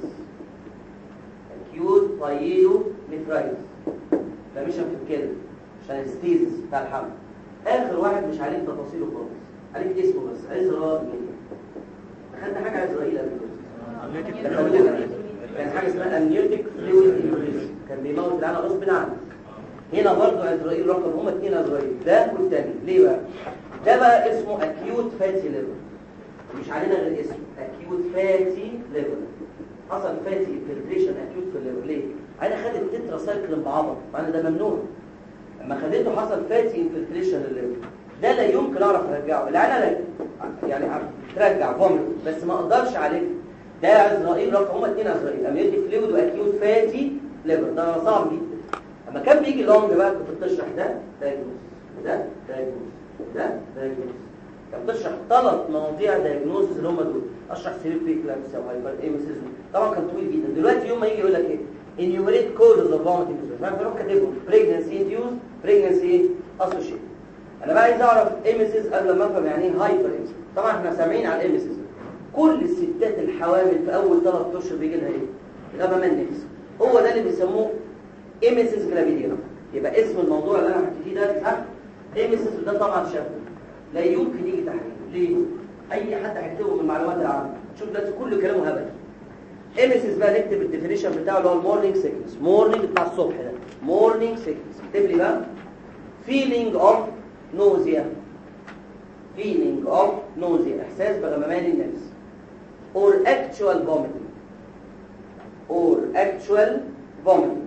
Speaker 1: acute pyelonephritis ده مش هنفكره عشان الستيزس بتاع الحمل. اخر واحد مش عليك تفاصيله خالص عليك اسمه بس عزرائيل. اخدنا حاجه عزرائيل قبل كده كان حاجه اسمها امنيوتيك فلويد انفليشن كان بيموت العيال غصب عنه. هنا برضه عزرائيل رقم هما اثنين عزرائيل ده والثاني. ليه بقى؟ ده بقى اسمه acute fatty liver مش علينا غير اسمه acute fatty liver. حصل fatty infiltration acute في الليفر. ليه؟ عينه خدت تترا سايكلين بعبط معنى ده ممنوع. لما خدته حصل fatty infiltration للليفر ده لا يمكن اعرف ارجعه. لا انا يعني ترجع فوميت بس ما اقدرش عليه. ده عزرائيل رقم هما اثنين عزرائيل، اميوتيك فلويد واكيوت فاتي ليفر، ده صعب جدا. اما كان بيجي لونج بقى كنت بتشرح ده دايجنوز وده دايجنوز وده دايجنوز. كان بتشرح ثلاث مواضيع دايجنوز اللي هم دول، اشرح سيريب بيكلامسيا وهايبر ايميسيس. طبعا كان طويل جدا. دلوقتي يوم ما يجي يقول لك ايه انيوميريت كوزز اوف فوميتنج ديسوردر، فاهم؟ بروح كاتبهم بريجنسي انديوز، بريجنسي اسوشيت. انا بقى عايز اعرف ايميسيس قبل ما افهم يعني ايه هايبر ايميسيس. طبعا احنا سامعين على الايميسيس، كل الستات الحوامل في اول ثلاث اشهر بيجي لها ايه؟ غمامان نفس. هو ده اللي بيسموه ايميسيس جرافيديرا. يبقى اسم الموضوع اللي انا حكيت فيه ده صح؟ ايميسيس. وده طبعا شافه لا يمكن يجي تحريم. ليه؟ اي حد هيكتبه من المعلومات العامه. شوف دلوقتي كل كلامه هبل. ايميسيس بقى نكتب الديفينيشن بتاعه اللي هو المورنينج سيكنس. مورنينج بتاع الصبح ده مورنينج سيكنس. اكتب لي بقى feeling of nausea feeling of nausea احساس بغممان النفس or actual vomiting or actual vomiting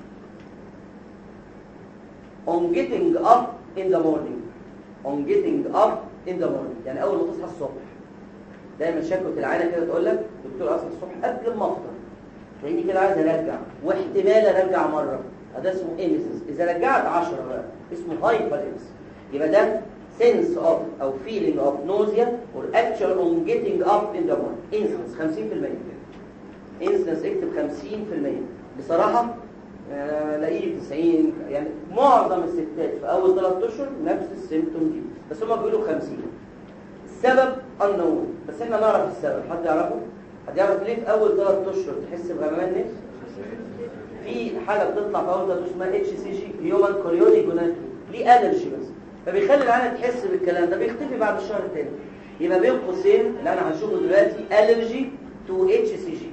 Speaker 1: on getting up in the morning on getting up in the morning يعني اول ما تصحى الصبح. دايما شكوى العينه كده تقول لك دكتور اصحى الصبح قبل ما افطر تلاقيني كده عايز ارجع واحتمال ارجع مره. ده اسمه ايميسيس. اذا رجعت عشرة بقى اسمه هايبر ايميسيس. يبقى ده sense of او feeling of nausea or actual on getting up in the morning. incidence خمسين بالمية. incidence اكتب خمسين بالمية. بصراحة لاقيه تسعين. يعني معظم الستات في اول ثلاث اشهر نفس السيمتوم دي، بس هم بيقولوا خمسين. السبب unknown، بس احنا نعرف السبب. حد يعرفه؟ حد يعرف ليه في اول ثلاث اشهر تحس بغممان نفس؟ في حاجه بتطلع في اول ثلاث اشهر اسمها اتش سي جي، هيومن كوريوني جوناتري، ليه الرجي بس، فبيخلي العينه تحس بالكلام ده، بيختفي بعد الشهر الثاني. يبقى بين قوسين اللي انا هنشوفه دلوقتي الرجي تو اتش سي جي.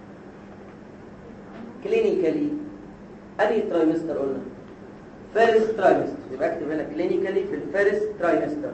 Speaker 1: كلينيكالي انهي ترايمستر قلنا؟ فيرست ترايمستر. يبقى اكتب هنا كلينيكالي في الفيرست ترايمستر.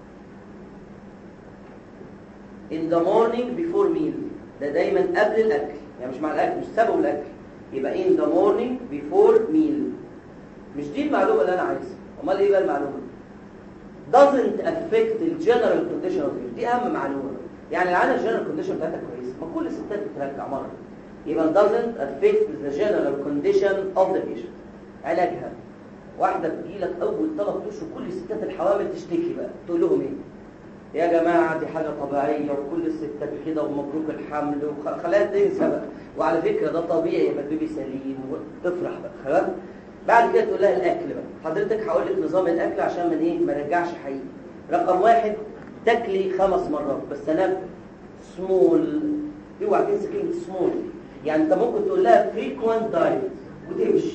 Speaker 1: in the morning before meal، ده دايما قبل الاكل، يعني مش مع الاكل، مش سبب الاكل. يبقى in the morning before meal. مش دي المعلومه اللي انا عايزها. امال ايه بقى المعلومه؟ doesn't affect the general condition of the. دي اهم معلومه. يعني العاده الجنرال كونديشن بتاعتها كويسه، ما كل الستات بترجع مره. يبقى doesn't affect the general condition of the patient. علاجها واحده بتجيلك اول ثلاث اشهر كل الستات الحوامل تشتكي بقى، تقول لهم ايه؟ يا جماعه دي حاجه طبيعيه وكل الستات كده ومبروك الحمل وخلاها تنسى بقى، وعلى فكره ده طبيعي يبقى البيبي سليم وتفرح بقى. خلاص بعد كده تقول لها الاكل بقى. حضرتك هقول لك نظام الاكل عشان من ايه ما نرجعش حقيقي. رقم واحد تاكلي خمس مرات بس. انا سمول، اوعى تنسى كلمه سمول. يعني انت ممكن تقول لها فريكوينت دايت وتمشي.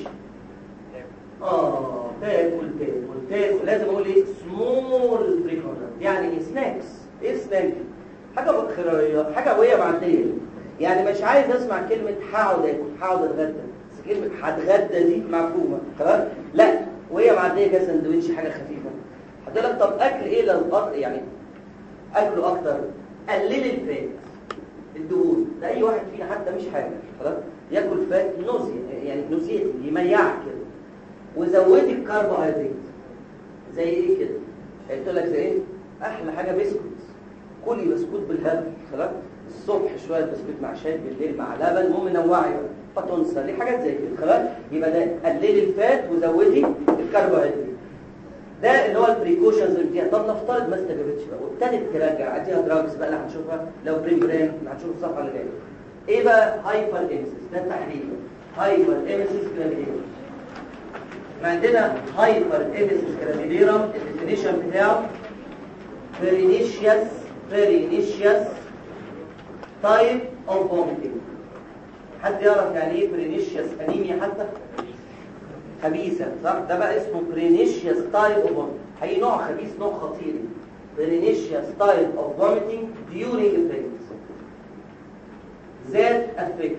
Speaker 1: اه تاكل تاكل تاكل لازم اقول ايه؟ سمول فريكوينت. يعني ايه سناكس؟ ايه سناك؟ حاجه بخيريه، حاجه وهي معديه. يعني مش عايز اسمع كلمه هقعد اكل، هقعد اتغدى. بس كلمه هتغدى دي مفهومه خلاص؟ لا وهي معديه كده سندوتش حاجه خفيفه. حضرتك طب اكل ايه لو يعني اكله اكتر؟ قلل الفات الدهون. ده اي واحد فينا حتى مش حاجه خلاص ياكل فات نوزي، يعني نوزيتي يميعك كده. وزودي الكربوهيدرات زي ايه كده؟ قلت لك زي ايه؟ احلى حاجه بسكوت. كلي بسكوت بالهبل خلاص. الصبح شويه بسكوت مع شاي، بالليل مع لبن، المهم نوعي فتنسى ليه حاجات زي كده خلاص. يبقى ده قللي الفات وزودي الكربوهيدرات. ده اللي هو البريكوشنز اللي فيها. طب نفترض ما استجابتش بقى وابتدت ترجع، اديها دراجز بقى اللي هنشوفها لو برين برين هنشوف الصفحه اللي جايه. ايه بقى هايبر ايميسيس؟ ده التحليل هايبر ايميسيس جرافيديرم. عندنا هايبر ايميسيس جرافيديرم الديفينيشن بتاعه برينيشيوس برينيشيوس تايب اوف فوميتنج. حد يعرف يعني ايه برينيشيوس انيميا؟ حتى خبيثة صح؟ ده بقى اسمه برينيشيوس تايب اوف فوميتنج. هي نوع خبيث، نوع خطير. برينيشيوس تايب اوف فوميتنج during pregnancy that affect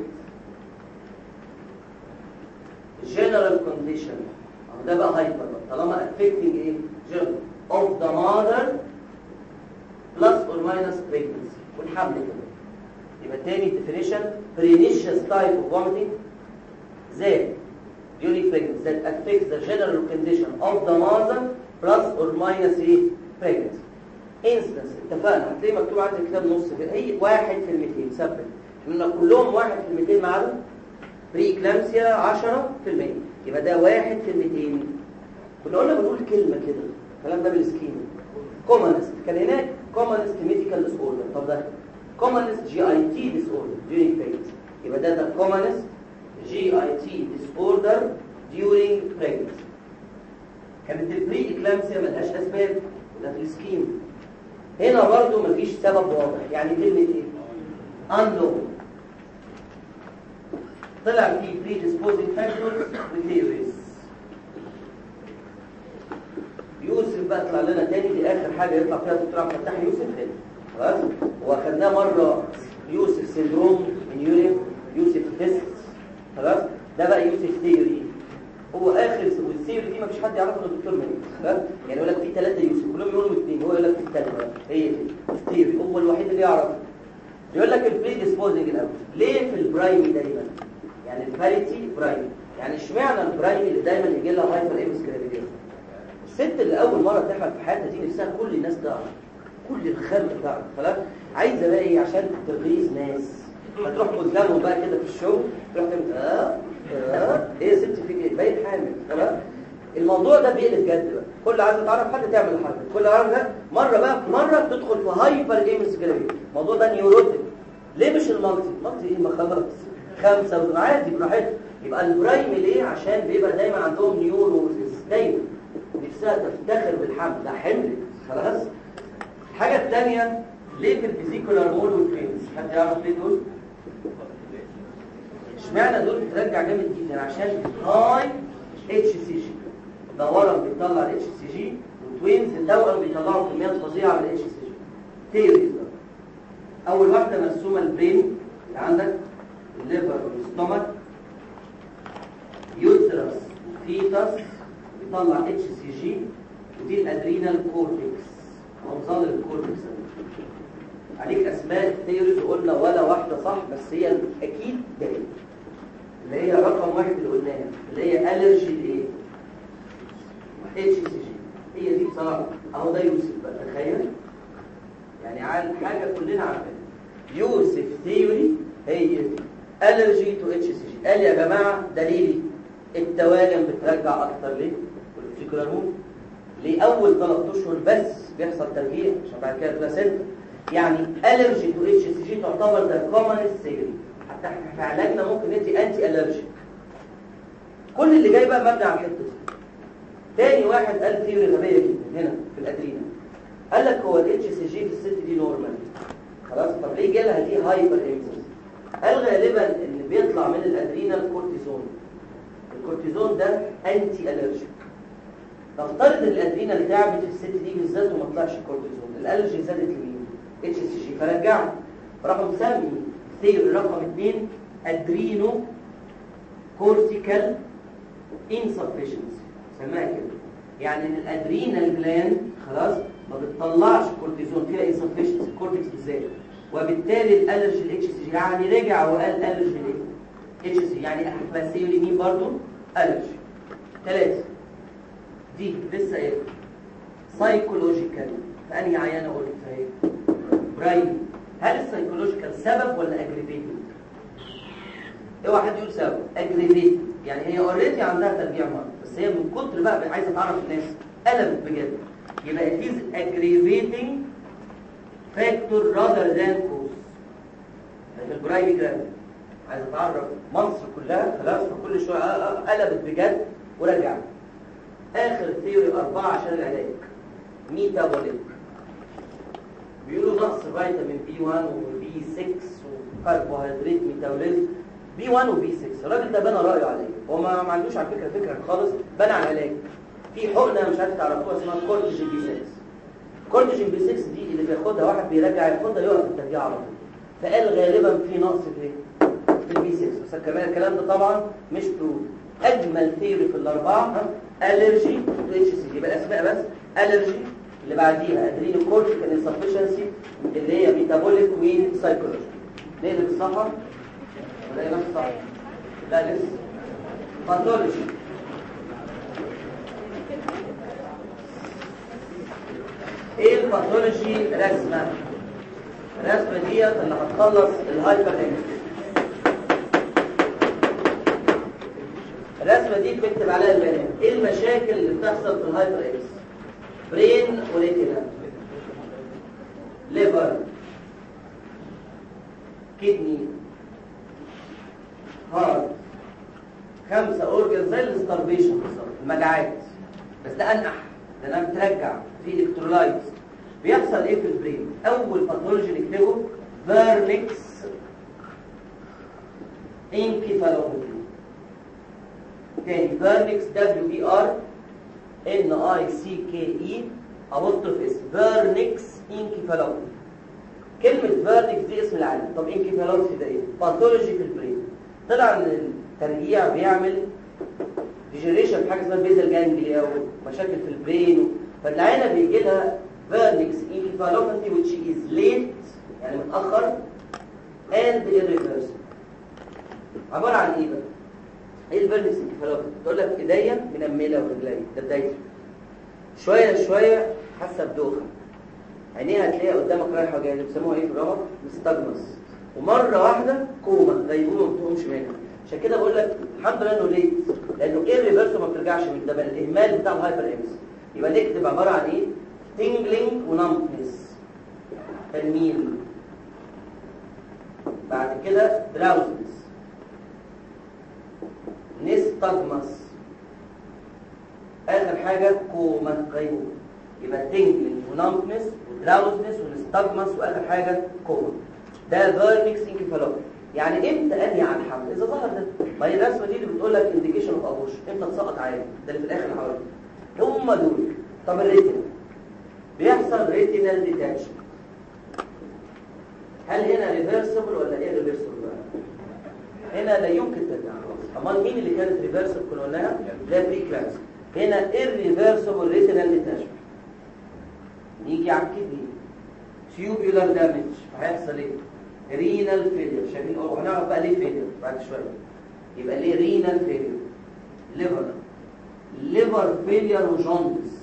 Speaker 1: general condition. ده بقى هايبر بقى طالما affecting ايه؟ general of the mother plus or minus pregnancy والحمل كده. يبقى تاني definition pernicious type of vomiting that during pregnancy that affects the general condition of the mother بلس اور ماينس ايه بريجنسي. انستنس اتفقنا هتلاقي مكتوب عندك كتاب نص كده هي واحد في الميتين ثبت ان كلهم واحد في الميتين ما عدا بري كلامسيا عشرة في المية يبقى ده واحد في الميتين. كنا قلنا بنقول كلمه كده الكلام ده بالسكيما كومنست كان هناك كومنست ميديكال ديس اوردر. طب ده كومنست جي اي تي ديس اوردر during pregnancy يبقى ده ده كومنست جي اي تي ديس اوردر during pregnancy. كانت البري اكلامسيا ملهاش اسباب وده في السكيم. هنا برضو مفيش سبب واضح يعني كلمه ايه unknown. طلع في predisposing factors وtheories. يوسف بقى طلع لنا تاني دي اخر حاجه يطلع فيها الدكتور عبد الفتاح يوسف تاني خلاص. واخدناه مره يوسف سيندروم من يوريم يوسف تيست خلاص. ده بقى يوسف ثيوري هو اخر والثيوري دي مفيش حد يعرفه غير الدكتور مني خلاص. يعني يقول لك في ثلاثه يوسف كلهم يقولوا اثنين هو يقول لك في الثالثه هي دي الثيوري هو الوحيد اللي يعرف. يقول لك البريديسبوزنج الاول ليه في البرايمي دايما يعني الباريتي برايمي يعني اشمعنى البرايمي اللي دايما يجي لها هايبر ايمس جرافيتي. الست اللي اول مره تحمل في حياتها دي نفسها كل الناس تعرف كل الخلق تعرف خلاص. عايزه بقى ايه عشان تغيظ ناس هتروح قدامهم بقى كده في الشغل تروح تعمل اه اه ايه يا ست فيك ايه باين حامل خلاص. الموضوع ده بيقلب جد بقى كل عايزه تعرف حد تعمل حاجه كل عايزه ده مره بقى في مره بتدخل في هايبر ايمس جرافيتي. الموضوع ده نيوروتيك. ليه مش المالتي المالتي ايه ما خلاص خمسه عادي براحتك. يبقى البرايم ليه عشان بيبقى دايما عندهم نيوروزيس دايما نفسها تفتخر بالحمل ده حمل خلاص. الحاجه الثانيه ليه في الفيزيكولار مول والفينز حد يعرف ليه دول؟ اشمعنى دول بترجع جامد جدا عشان هاي اتش سي جي. ده ورم بيطلع الاتش سي جي وتوينز التوأم بيطلعوا كميات فظيعه من الاتش سي جي. تيريز اول واحده مرسومه البرين اللي عندك الليفر والستومك يوترس فيتس بيطلع اتش سي جي ودي الادرينال كورتكس منظر الكورتكس. عليك اسماء الثيوريز وقلنا ولا واحده صح بس هي اكيد ده اللي هي رقم واحد اللي قلناها اللي هي الرجي لايه اتش سي جي. هي دي بصراحه اهو ده يوسف بقى تخيل يعني عارف حاجه كلنا عارفينها. يوسف ثيوري هي دي الرجي تو اتش سي جي. قال يا جماعه دليلي التوالم بترجع اكتر ليه والفيكولار مول لاول ثلاث اشهر بس بيحصل ترجيع عشان بعد كده بلاسنتا. يعني الرجي تو اتش سي جي تعتبر ده كومن ثيوري. حتى في علاجنا ممكن ندي انتي الرجي. كل اللي جاي بقى مبني على الحته دي. تاني واحد قال ثيوري غبيه جدا هنا في الادرينا. قال لك هو الاتش سي جي في الست دي نورمال خلاص. طب ليه جالها دي هايبر ايمسس؟ قال غالبا ان بيطلع من الادرينال كورتيزون. الكورتيزون ده انتي الرجي. نفترض ان الادرينال تعبت في الست دي بالذات وما طلعش الكورتيزون الالرجي زادت لمين اتش سي جي فرجعت. راحوا مسمي ثيوري رقم اثنين ادرينو كورتيكال انسفشنسي سماها كده. يعني ان الادرينال جلاند خلاص ما بتطلعش كورتيزون فيها انسفشنسي الكورتكس بالذات وبالتالي الالرجي الاتش سي جي يعني رجع وقال الرجي ليه اتش سي يعني احنا ثيوري مين برضه الرجي. ثلاثه دي لسه ايه سايكولوجيكال فانهي عيانه قلت اهي برايم. هل السايكولوجيكال سبب ولا اجريفيتنج؟ اوعى حد يقول سبب اجريفيتنج يعني هي اوريدي عندها ترجيع مرض بس هي من كتر بقى عايزه تعرف الناس قلبت بجد. يبقى it is aggravating factor rather than cause. يعني البرايم جراند عايزه تعرف مصر كلها خلاص فكل شويه قلبت بجد ورجعت. اخر ثيوري اربعه عشان العلاج ميتابوليك. بيقولوا نقص فيتامين بي واحد وبي ستة وكربوهيدرات ميتابوليزم بي واحد وبي ستة. الراجل ده بنى رايه عليه هو ما عندوش على فكره فكره خالص بنى على العلاج. في حقنه مش عارف تعرفوها اسمها كورتيجين بي ستة. كورتيجين بي ستة دي اللي بياخدها واحد بيرجع ياخدها يقف الترجيع على طول. فقال غالبا في نقص في في البي ستة بس كمان الكلام ده طبعا مش ترو. اجمل ثيوري في الاربعه الرجي اتش سي جي. يبقى الاسماء بس الرجي اللي بعديها ادرينو كورتيكال انسفشنسي اللي هي ميتابوليك وسايكولوجي. نقلب الصفحه ولا ايه نفس الصفحه؟ لا لسه باثولوجي. ايه الباثولوجي رسمه؟ الرسمه ديت اللي هتخلص الهايبر اميليز. الرسمه دي بتكتب عليها البيانات. ايه المشاكل اللي بتحصل في الهايبر اميليز؟ برين وريتينا، ليفر، كدني، هارت، خمسه اورجن زي الستارفيشن بالظبط، المجاعات. بس ده انقح، ده انا بترجع في الكترولايت. بيحصل ايه في البرين؟ اول باثولوجي نكتبه فيرنكس انكيفالوباثي. تاني فيرنكس دبليو اي ار ان اي سي كي اي ابوستروف اس، فيرنكس انكيفالوباثي. كلمه فيرنكس دي اسم العالم. طب انكيفالوباثي ده ايه؟ باثولوجي في البرين. طلع ان الترجيع بيعمل ديجنريشن في حاجه اسمها بيزل جانجليا ومشاكل في البرين، فالعينه بيجي لها فيرنكس انكيفالوباثي which is late يعني متاخر and irreversible. عباره عن ايه بقى؟ ايه الفيرنكس انكيفالوباثي؟ تقول لك ايديا منمله ورجليا، ده بدايته. شويه شويه حاسه بدوخه، عينيها هتلاقيها قدامك رايحه جايه، بيسموها ايه في الرمق؟ مستجمس. ومره واحده كوما غيبوبه ما بتقومش منها. عشان كده بقول لك الحمد لله انه ليه؟ لانه ايه الريفرس ما بترجعش من ده، بل الاهمال بتاع الهايبر اميليز. يبقى نكتب عباره عن ايه؟ تينجلينج ونمبنس، تنميل. بعد كده دراوزنس، نستجمس، اخر حاجه كوما غيبوبه. يبقى تينجلينج ونمبنس ودراوزنس ونستجمس واخر حاجه كوما. ده فيرنكس انكيفالوباثي. يعني امتى انهي عن الحمل؟ اذا ظهر ده. ما هي الرسمه دي اللي بتقول لك انديكيشن اوف ابوشن، امتى تسقط عادي، ده اللي في الاخر حوالي هم دول. طب الريتنا بيحصل ريتينال ديتاتشمنت. هل هنا ريفرسبل ولا ايه ريفرسبل بقى؟ هنا لا يمكن ترجع خلاص. امال مين اللي كانت ريفرسبل كنا قلناها؟ لا بري كلانس. هنا irreversible ريتينال ديتاتشمنت. نيجي على الكدني، تيوبولار دامج، هيحصل ايه؟ رينال فيلير. شايفين؟ اه هنعرف بقى ليه فيلير بعد شويه. يبقى ليه رينال فيلير؟ ليفر، ليفر فيلير وجوندس.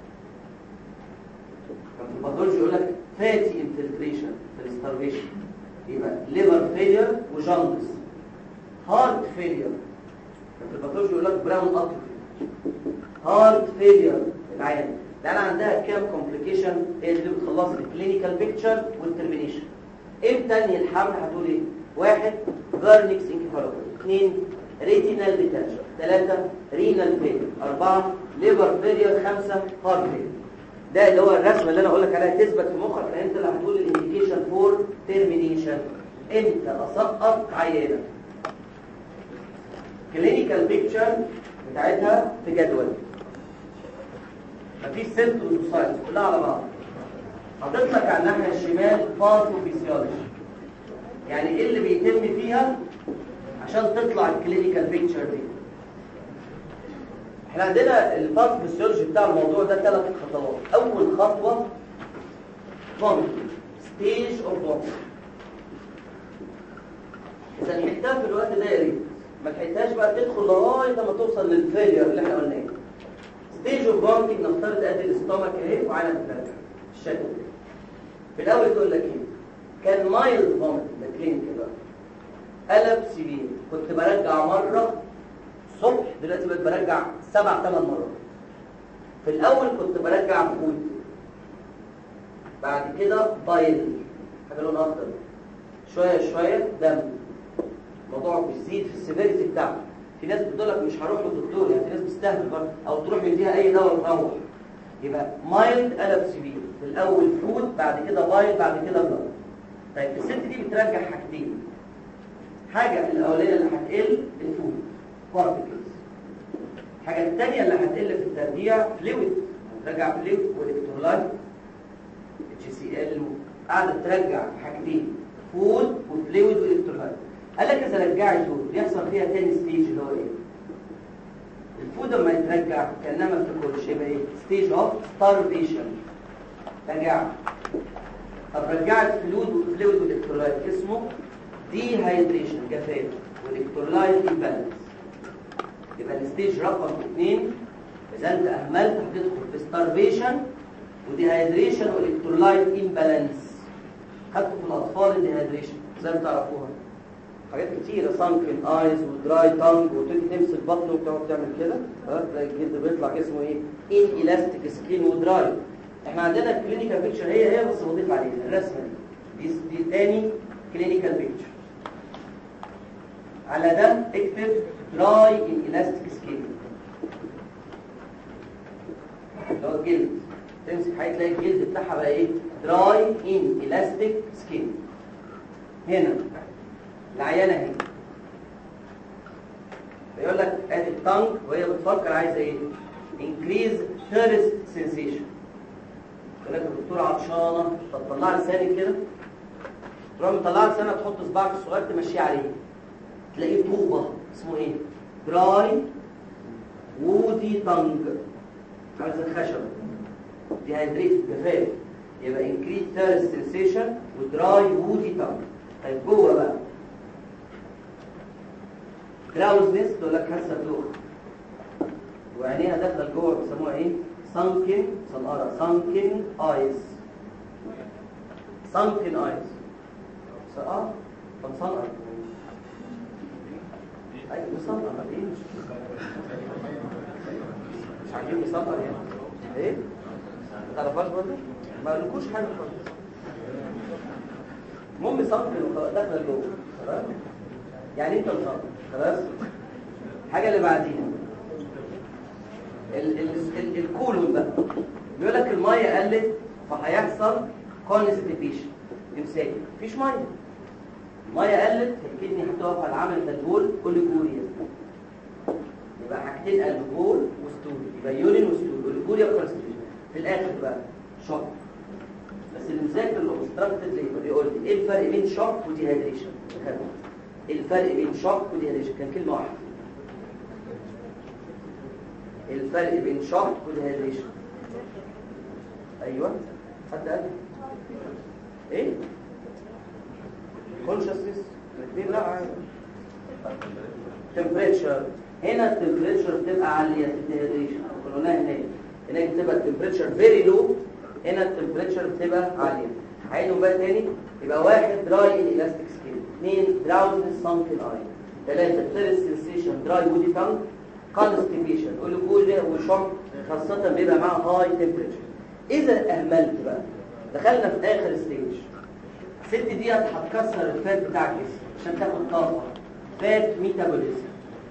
Speaker 1: كان في الباثولوجي يقول لك فاتي انفلتريشن في الستارفيشن، يبقى ليفر فيلير وجوندس. هارت فيلير كان في الباثولوجي يقول لك براون اتروفي. هارت فيلير العيان لان عندها كام كومبليكيشن هي اللي بتخلص الكلينيكال بيكتشر والترمينيشن. امتى انهي الحمل؟ هتقول ايه؟ واحد فيرنكس انكيفالوباثي، اثنين ريتينال ديتاتشمنت، ثلاثة رينال فيلير، أربعة ليفر فيلير، خمسة هارت فيلير. ده اللي هو الرسمه اللي انا اقول لك عليها تثبت في مخك، لان انت اللي هتقول الانديكيشن فور تيرمينيشن. امتى اسقط عيانه؟ كلينيكال بيكتشر بتاعتها في جدول، مفيش سيمبتومز وساينز كلها على بعض. حاطط لك على الناحيه الشمال باثوفيسيولوجي، يعني ايه اللي بيتم فيها عشان تطلع الكلينيكال بيكتشر دي. احنا عندنا الباثوفيسيولوجي بتاع الموضوع ده ثلاث خطوات. اول خطوه فوميتنج، ستيج اوف فوميتنج. اذا لحقتها في الوقت ده يا ريت، ما لحقتهاش بقى تدخل لغايه ما توصل للفيلير اللي احنا قلناه. ستيج اوف فوميتنج نفترض ادي الاستومك اهي وعلى الفلاتر الشكل ده. في الاول تقول لك ايه؟ كان مايلد فوميتنج، ده كلينيكال بقى، قلب سيفير. كنت برجع مره الصبح، دلوقتي بقيت برجع سبع ثمان مرات. في الاول كنت برجع فود، بعد كده بايل حاجه لون اخضر، شويه شويه دم. الموضوع بيزيد في السيفيريتي بتاعه. في ناس بتقول لك مش هروح للدكتور، يعني في ناس بتستهبل برضه، او تروح مديها اي دواء وتروح. يبقى مايلد قلب سيفير، في الاول فود، بعد كده بايل، بعد كده بلاد. طيب الست دي بترجع حاجتين. حاجه الاولانيه اللي هتقل الفود بارتكلز، الحاجه الثانيه اللي هتقل في الترجيع فلويد، هترجع فلويد والكترولايت اتش سي ال. قاعده ترجع حاجتين، فود وفلويد والكترولايت. قال لك اذا رجعت دول بيحصل فيها تاني ستيج اللي هو ايه؟ الفود لما يترجع كانها ما بتاكلش، يبقى ايه؟ ستيج اوف ستارفيشن. رجع. طب رجعت فلويد وفلويد والكترولايت اسمه دي هايدريشن، جفاف، والكترولايت امبالانس. يبقى الستيج رقم اثنين اذا انت اهملت هتدخل في ستارفيشن وديهايدريشن والكترولايت امبالانس. خدتوا في الاطفال الديهايدريشن زي ما تعرفوها حاجات كتيره، سانكن ايز ودراي تانج، وتيجي تمسك بطنه وتقعد تعمل كده ها تلاقي الجلد بيطلع اسمه ايه؟ ان الاستيك سكين ودراي. احنا عندنا الكلينيكال بيكتشر هي هي بس بضيف عليها الرسمه دي. دي, دي تاني كلينيكال بيكتشر. على ده اكتب دراي ان الاستيك سكين اللي هو الجلد. تمسك حاجه تلاقي الجلد بتاعها بقى ايه؟ دراي ان الاستيك سكين. هنا العيانه اهي بيقول لك ادي التانج وهي بتفكر عايزه ايه؟ increase thirst sensation. يقول لك الدكتوره عطشانه، طب طلع لسانك كده، تروح مطلع لسانك تحط صباعك الصغير تمشيه عليه تلاقيه طوبه اسمه ايه؟ دراي وودي تانج، عامل زي الخشب ديهايدريت جفاف. يبقى increase thirst sensation ودراي وودي تانج. طيب جوه بقى دراوزنس تقول لك حاسه بدوخ وعينيها داخله لجوه بيسموها ايه؟ سانكن سنقرا سانكن ايز. سانكن ايز اه طب سنقر ايوه مسنقر ايه؟ مش عاجبني مسنقر يعني ايه؟ ما تعرفهاش برضه؟ ما قالكوش حاجه خالص. المهم سانكن داخله لجوه خلاص؟ يعني انت مسنقر خلاص. الحاجه اللي بعديها ال ال ال الكولون بقى بيقول لك الميه قلت فهيحصل كونستيبيشن، امساك مفيش ميه. الميه قلت الكدني هتقف على العمل ده البول كل كوريا. يبقى حاجتين قلب بول وستول، يبقى يورين وستول والكوريا كونستيبيشن. في الاخر بقى شوك. بس اللي مذاكر الاوبستراكتيف ليبر يقول لي ايه الفرق بين شوك وديهايدريشن؟ الفرق بين شوك وديهايدريشن كان كلمه واحده. الفرق بين شوك وديهايدريشن ايوه حد قال ايه؟ كونشسنس الاثنين لا عادي. تمبريتشر هنا التمبريتشر بتبقى عاليه في الديهايدريشن كنا قلناها هناك. هناك بتبقى التمبريتشر فيري لو، هنا التمبريتشر بتبقى عاليه. هعيدهم بقى تاني. يبقى واحد دراي ان الاستيك سكين، اثنين دراوزنس سانكن اي، ثلاثه ثيرست سنسيشن دراي وودي تانج، كونستيبيشن والكوليا وشوك خاصه بيبقى معاها هاي تمبريتشر. اذا اهملت بقى دخلنا في اخر ستيج. الست دي هتكسر الفات بتاع الجسم عشان تاخد طاقه، فات ميتابوليزم.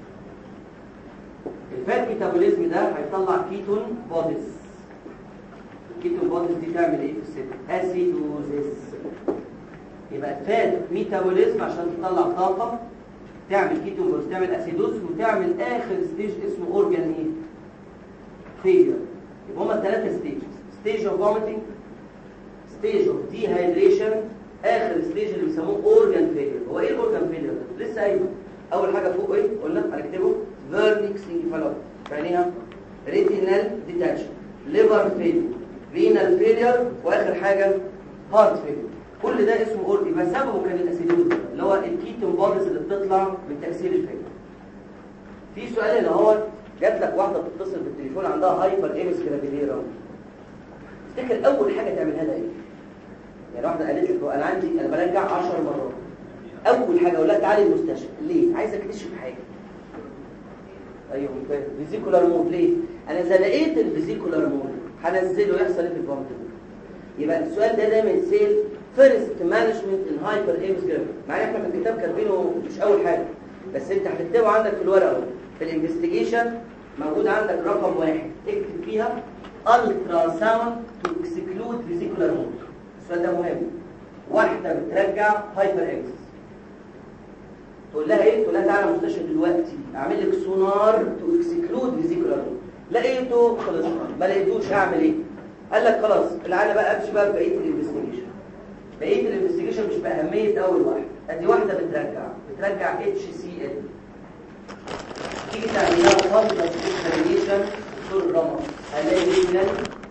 Speaker 1: الفات ميتابوليزم ده هيطلع كيتون بوديز. الكيتون بوديز دي تعمل ايه في الست؟ اسيدوزيس. يبقى الفات ميتابوليزم عشان تطلع طاقه تعمل كيتون بوديز، تعمل اسيدوز، وتعمل اخر ستيج اسمه اورجان ايه؟ فيلير. يبقى هما ثلاثه ستيجز: ستيج اوف فوميتنج، ستيج اوف ديهايدريشن، اخر ستيج اللي بيسموه اورجان فيلير. هو ايه الاورجان فيلير ده؟ لسه قايله. اول حاجه فوق ايه؟ قلنا هنكتبه فيرنكس انكفالوباثي، ثانيها ريتينال ديتاتشن، ليفر فيلير، رينال فيلير، واخر حاجه هارت فيلير. كل ده اسمه اورجان. يبقى سببه كان الاسيدوز اللي هو الكيتون بوديز اللي بتطلع من تكسير الفيلير. في سؤال اللي هو جات لك واحده بتتصل بالتليفون عندها هايبر ايمس جرافيليرا، تفتكر اول حاجه تعملها لها ايه؟ يعني واحده قالت لك انا عندي انا برجع عشر مرات، اول حاجه اقول لها تعالي المستشفى. ليه؟ عايزه اكتشف حاجه. ايوه ممتاز. فيزيكولار مود. ليه؟ انا اذا لقيت الفيزيكولار مود هنزله يحصل ايه في الفوميت؟ يبقى السؤال ده دايما يتسال فيرست مانجمنت ان هايبر ايمس جرافيليرا. مع ان احنا في الكتاب كاتبينه مش اول حاجه، بس انت هتكتبه عندك في الورقه اهو. في الانفستيجيشن موجود عندك رقم واحد اكتب فيها الترا ساوند تو اكسكلود فيزيكولار مود. السؤال ده مهم. واحده بترجع هايبر اكسس، تقول لها ايه؟ تقول لها تعالى المستشفى دلوقتي اعمل لك سونار تو اكسكلود فيزيكولار مود. لقيته خلص، ما لقيتوش اعمل ايه؟ قال لك خلاص العيله بقى امشي بقى بقيه الانفستيجيشن. بقيه الانفستيجيشن مش باهميه اول واحده. ادي واحده بترجع بترجع اتش سي ال، تيجي تعمل لها فاضل اكسبريشن دكتور الرمد هنلاقي ريجنال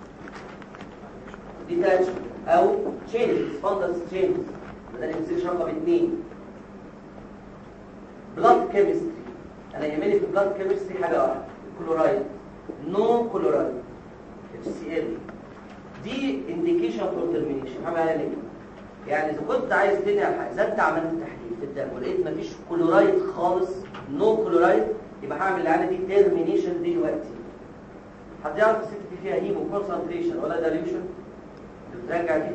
Speaker 1: ديتاتش او تشينجز فاندس تشينجز. ده الانفستيجيشن رقم اثنين. بلاد كيمستري، انا يهمني في بلاد كيمستري حاجه واحده: كلورايد، نو كلورايد اتش سي ال. دي انديكيشن فور ترمينيشن. هعمل عليها ليه؟ يعني اذا كنت عايز تنهي اذا انت عملت تحليل في الدم ولقيت مفيش كلورايد خالص، نو كلورايد، يبقى هعمل العينه دي ترمينيشن دلوقتي. حد يعرف الست دي فيها هيمو كونسنتريشن ولا دايليوشن؟ بترجع دي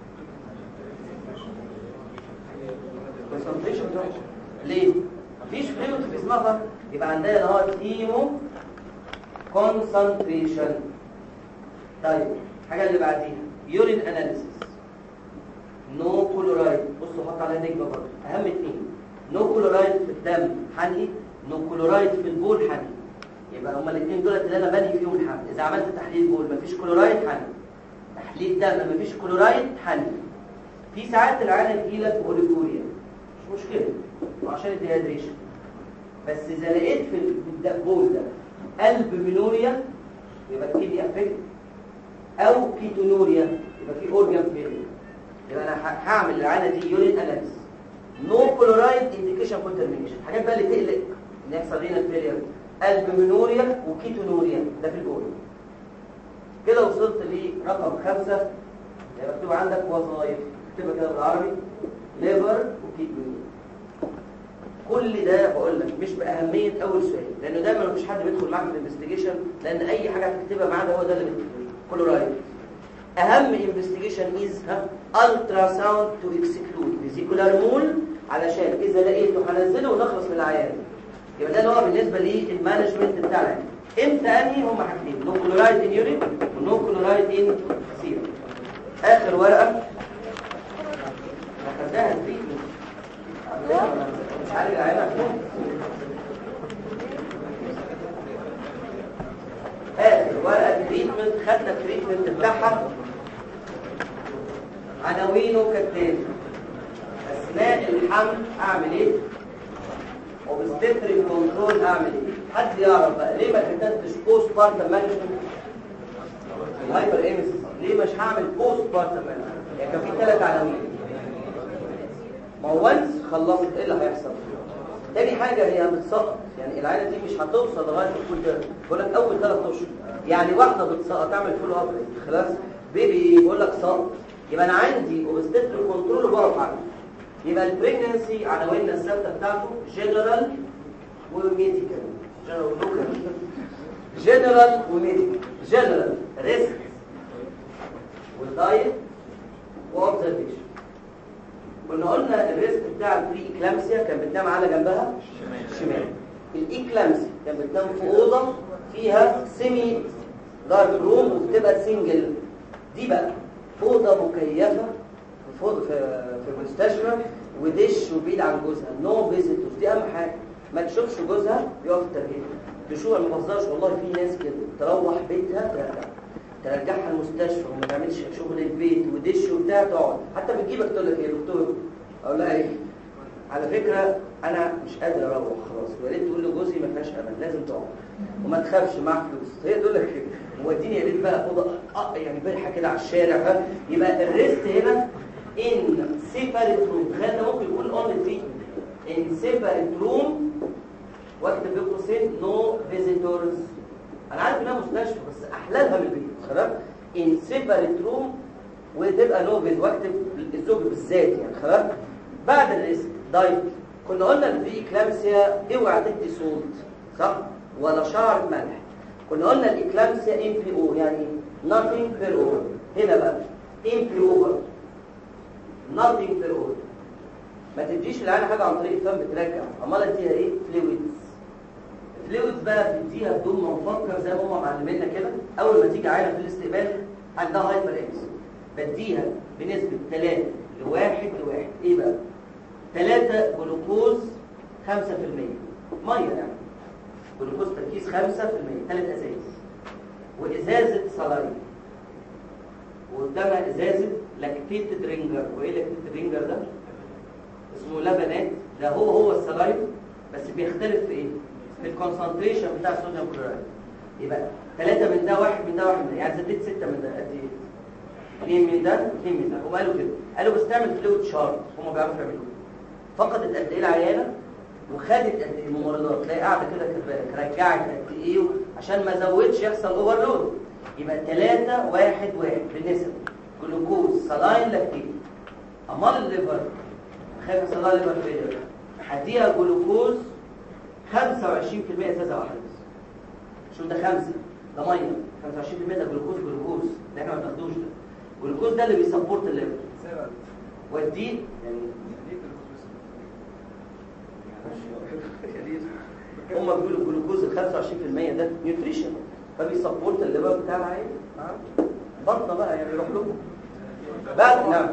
Speaker 1: كونسنتريشن ليه؟ مفيش فلويد في جسمها، يبقى عندنا اهو هيمو كونسنتريشن. طيب الحاجه اللي بعديها يورين اناليسيس، نو كلورايد. بصوا حط عليها نجمه برضه، اهم اثنين، نو كلورايد في الدم حنقي، نو كلورايد في البول حنقي. يبقى هما الاثنين دول اللي انا بنهي فيهم الحمل. اذا عملت تحليل بول مفيش كلورايد حنقي، تحليل دم مفيش كلورايد حنقي. في ساعات العينه تجيلك اوليكوريا مش مشكله وعشان الديهايدريشن، بس اذا لقيت في البول ده قلب منوريا يبقى الكدني افكت، او كيتونوريا يبقى في اورجان فيلير. يبقى انا هعمل العينه دي يورين اناليسيس، نو كلورايد انديكيشن فور ترمينيشن. الحاجات بقى اللي تقلق ان يحصل رينال فيلير، قلب منوريا وكيتونوريا ده في البول. كده وصلت لرقم خمسة. يعني مكتوب عندك وظائف، اكتبها كده بالعربي، ليفر وكيدني. كل ده بقول لك مش باهميه اول سؤال، لانه دايما مفيش حد بيدخل معاك في الانفستيجيشن، لان اي حاجه هتكتبها معاه ده هو ده اللي بيدخل كلورايد. اهم انفستيجيشن از الترا ساوند تو اكسكلود فيزيكولار مول، علشان اذا لقيته هنزله ونخلص من العيان. يبقى ده اللي هو بالنسبه للمانجمنت بتاعنا. امتى انهي؟ هم حاجتين، نو كلورايد ان يورين ونو كلورايد ان سيرم. اخر ورقه خدناها التريتمنت، مش عارف العيان اخر ورقه التريتمنت. خدنا التريتمنت بتاعها، عناوينه كالتالي: اثناء الحمل اعمل ايه؟ وبستتريك كنترول اعمل ايه؟ حد يعرف بقى ليه ما كتبتش بوست بارتم مانجمنت؟ الهايبر ايمس ليه مش هعمل بوست بارتم مانجمنت؟ يعني كان في ثلاث عناوين. ما هو وانس خلصت ايه اللي هيحصل؟ تاني حاجه هي بتسقط، يعني العيله دي مش هتوصل لغايه الفول تيرم. بقول لك اول ثلاث اشهر، يعني واحده بتسقط تعمل فول اب خلاص بيبي بقول لك سقط، يبقى انا عندي اوبستريك كنترول وبعرف اعمل. يبقى البريجنسي عناويننا الثابته بتاعته جنرال وميديكال، جنرال ولوكال، جنرال وميديكال. جنرال ريسك والدايت واوبزرفيشن. كنا قلنا الريسك بتاع البري اكلامسيا كان بتنام على جنبها شمال. الاكلامسيا كان بتنام في اوضه فيها سيمي دارك روم وبتبقى سنجل. دي بقى اوضه مكيفه في في مستشفى ودش وبعيد عن جوزها، نو فيزيتورز. دي اهم حاجه، ما تشوفش جوزها بيقف الترهيب. تشوف ما بهزرش والله، في ناس كده تروح بيتها ترجع ترجعها المستشفى وما تعملش شغل البيت ودش وبتاع، تقعد حتى بتجيبك تقول لك ايه يا دكتور؟ اقول لها ايه؟ على فكره انا مش قادر اروح خلاص، ويا ريت تقول لجوزي ما فيهاش امل، لازم تقعد وما تخافش معاك فلوس. هي تقول لك كده، موديني يا ريت بقى اوضه اه يعني برحه كده على الشارع. ها يبقى الريست هنا ان سيبريت روم. خلينا ممكن يكون اون تريتمنت ان سيبريت روم، واكتب بين قوسين نو فيزيتورز. انا عارف انها مستشفى بس احلالها من البيت خلاص. ان سيبريت روم وتبقى نو فيز، واكتب الزوج بالذات يعني خلاص. بعد الريسك دايت، كنا قلنا البري اكلامسيا اوعى تدي صوت صح ولا شعر ملح. كنا قلنا الاكلامسيا ام بي او يعني nothing per hour. هنا بقى ام بي او برضه nothing per hour. ما تديش العينه حاجه عن طريق الفم بترجع، امال اديها ايه؟ فلويدز. فلويدز بقى بتديها بدون ما نفكر زي ما هم معلمينا كده. اول ما تيجي عينه في الاستقبال عندها هايبر اكس، بديها بنسبه ثلاثة لواحد لواحد. ايه بقى؟ ثلاثة جلوكوز خمسة في المية ميه، يعني جلوكوز تركيز خمسة في المية، ثلاث ازايز، وازازه صلاين، وقدامها ازازه لاكتيتد رينجر. وايه لاكتيتد رينجر ده؟ اسمه لبنات. ده هو هو الصلاين بس بيختلف في ايه؟ في الكونسنتريشن بتاع الصوديوم كلورايد. يبقى ثلاثة من ده واحد من ده واحد من ده، يعني زدت ستة من ده قد ايه؟ اثنين من ده اثنين من ده. هم قالوا كده، قالوا بس تعمل فلويد شارت، هم بيعرفوا يعملوا. فقدت قد ايه العيانه وخدت قد ايه الممرضات، تلاقي قاعده كده كاتبه رجعت قد ايه عشان ما زودش يحصل اوفرلود. يبقى ثلاثة واحد واحد بالنسبة جلوكوز سلاين لاكتيت. امال الليفر خايف يحصل لها ليفر فيلير، هديها جلوكوز خمسة وعشرين بالمية ازازه واحده بس. شو ده خمسة ده ميه، خمسة وعشرين بالمية ده جلوكوز. جلوكوز ده احنا ما بناخدوش، ده الجلوكوز ده اللي بيسبورت الليفر. ودي يعني هم بيقولوا الجلوكوز ال خمسة وعشرين بالمية ده نيوتريشن، فبيسبورت الليفر بتاع العيان. بطنه بقى يعني يروح لهم بعد. نعم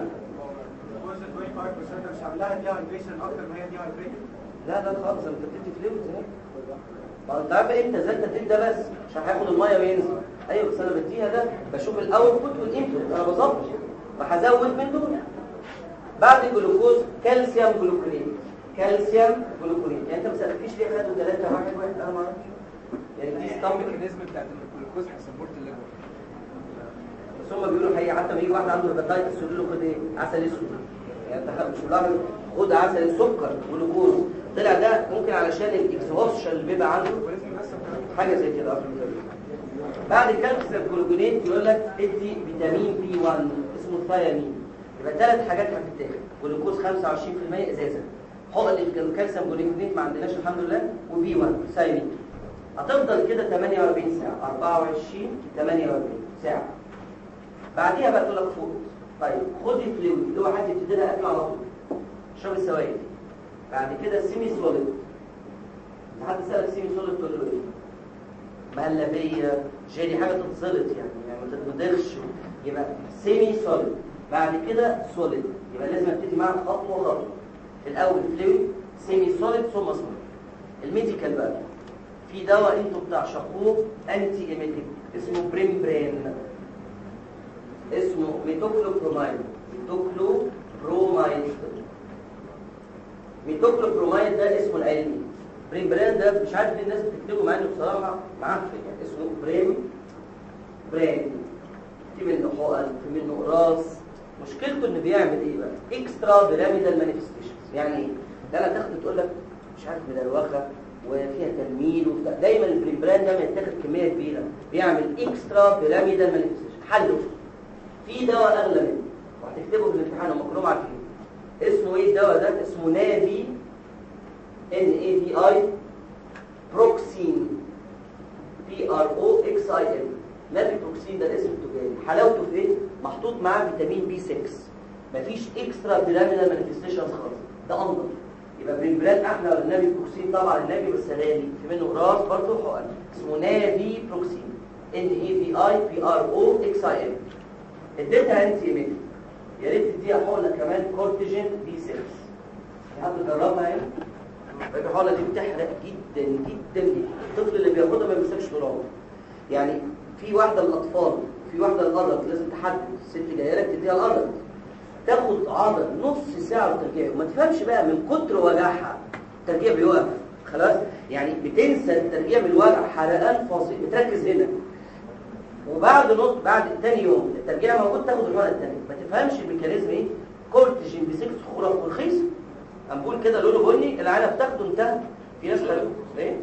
Speaker 3: مش عاملاها دي هايدريشن اكتر ما هي دي هايدريشن.
Speaker 1: لا لا خالص، انت بتدي فلويد هناك. ما انت عارف امتى ازاي انت تدي ده بس عشان هياخد الميه وينزل. ايوه بس انا بديها ده بشوف الاوتبوت والانبوت، انا بظبط فهزود من دول. بعد الجلوكوز كالسيوم جلوكونات. كالسيوم جلوكونات يعني انت ما سالتنيش ليه خدوا ثلاثة واحد واحد، انا ما اعرفش. يعني دي ستامبك
Speaker 3: النسبه بتاعت الجلوكوز هيسبورت الليفر.
Speaker 1: بس هم بيقولوا حقيقة حتى لما يجي واحد عنده هيباتايتس يقول له خد ايه؟ عسل اسود. يعني انت مش ملاحظ خد عسل سكر جلوكوز، طلع ده ممكن علشان الاكسهوشن اللي بيبقى عنده حاجه زي كده. بعد الكالسيوم جلوكونات يقول لك ادي فيتامين بي واحد اسمه ثيامين. يبقى ثلاث حاجات هتتاخد، جلوكوز خمسة وعشرين بالمية ازازه، حقن الكالسيوم جلوكونات ما عندناش الحمد لله، وبي واحد ثيامين. هتفضل كده ثمانية وأربعين ساعه، أربعة وعشرين ثمانية وأربعين ساعه. بعديها بقى تقول لك فوق. طيب خدي فلويد اللي هو حد يبتدي لها اكل على طول، اشرب السوائل. بعد كده سيمي سوليد. حد سالك سيمي سوليد تقول له ايه؟ مهلبيه جيلي، حاجه تتزلط يعني يعني ما تتمضغش. يبقى سيمي سوليد. بعد كده سوليد. يبقى لازم ابتدي معاك خطوه خطوه. الاول فلويد، سيمي سوليد، ثم سوليد. الميديكال بقى في دواء انتوا بتعشقوه انتي ايميتيك اسمه بريمبرين، اسمه ميتوكلوبرومايد. ميتوكلوبرومايد ميتوكلوبرومايد ده اسمه العلمي. بريمبرين ده مش عارف ليه الناس بتكتبه مع انه بصراحه معفن يعني. اسمه بريم برين. في منه حقن، في منه قراص. مشكلته انه بيعمل ايه بقى؟ اكسترا بيراميدال مانيفستيشنز. يعني ايه؟ ده انا تاخد تقول لك مش عارف مدروخه وفيها تنميل وبتاع. دايما البريمبرين ده ما يتاخد كميه كبيره، بيعمل اكسترا بيراميدال مانيفستيشن. حله في دواء اغلى منه وهتكتبه في الامتحان هم كلهم عارفين اسمه ايه. الدواء ده اسمه نافي ان اي في اي بروكسين بي ار او اكس اي ام. نافي بروكسين ده الاسم التجاري. حلاوته في ايه؟ محطوط معاه فيتامين بي ستة، مفيش اكسترا بيراميدال مانيفستيشنز خالص، ده انضف. يبقى بريمبران احلى ولا النافي بروكسين؟ طبعا النافي بس غالي، في منه قراص برضه حقن. اسمه نافي بروكسين ان اي في اي بي ار او اكس اي ام. اديتها انتي ايميتيك، يا ريت تديها حقنه كمان كورتيجين بي ستة. حد جربها يعني؟ الحقنه دي بتحرق جدا جدا جدا. الطفل اللي بياخدها ما بيمسكش طول عمره. يعني في واحده للاطفال وفي واحده للادلت، لازم تحدد. الست جايه لك تديها الادلت، تاخد عضل نص ساعه وترجع، وما تفهمش بقى من كتر وجعها الترجيع بيوقف خلاص. يعني بتنسى الترجيع بالوجع، حرقان فظيع، بتركز هنا. وبعد نص بعد تاني يوم الترجيع موجود، تاخد الحقنه الثانيه. ما تفهمش الميكانيزم ايه. كورتيجين بي ستة خرافي ورخيص، امبول كده لونه بني، العيله بتاخده انتهى. في ناس خدوه ايه؟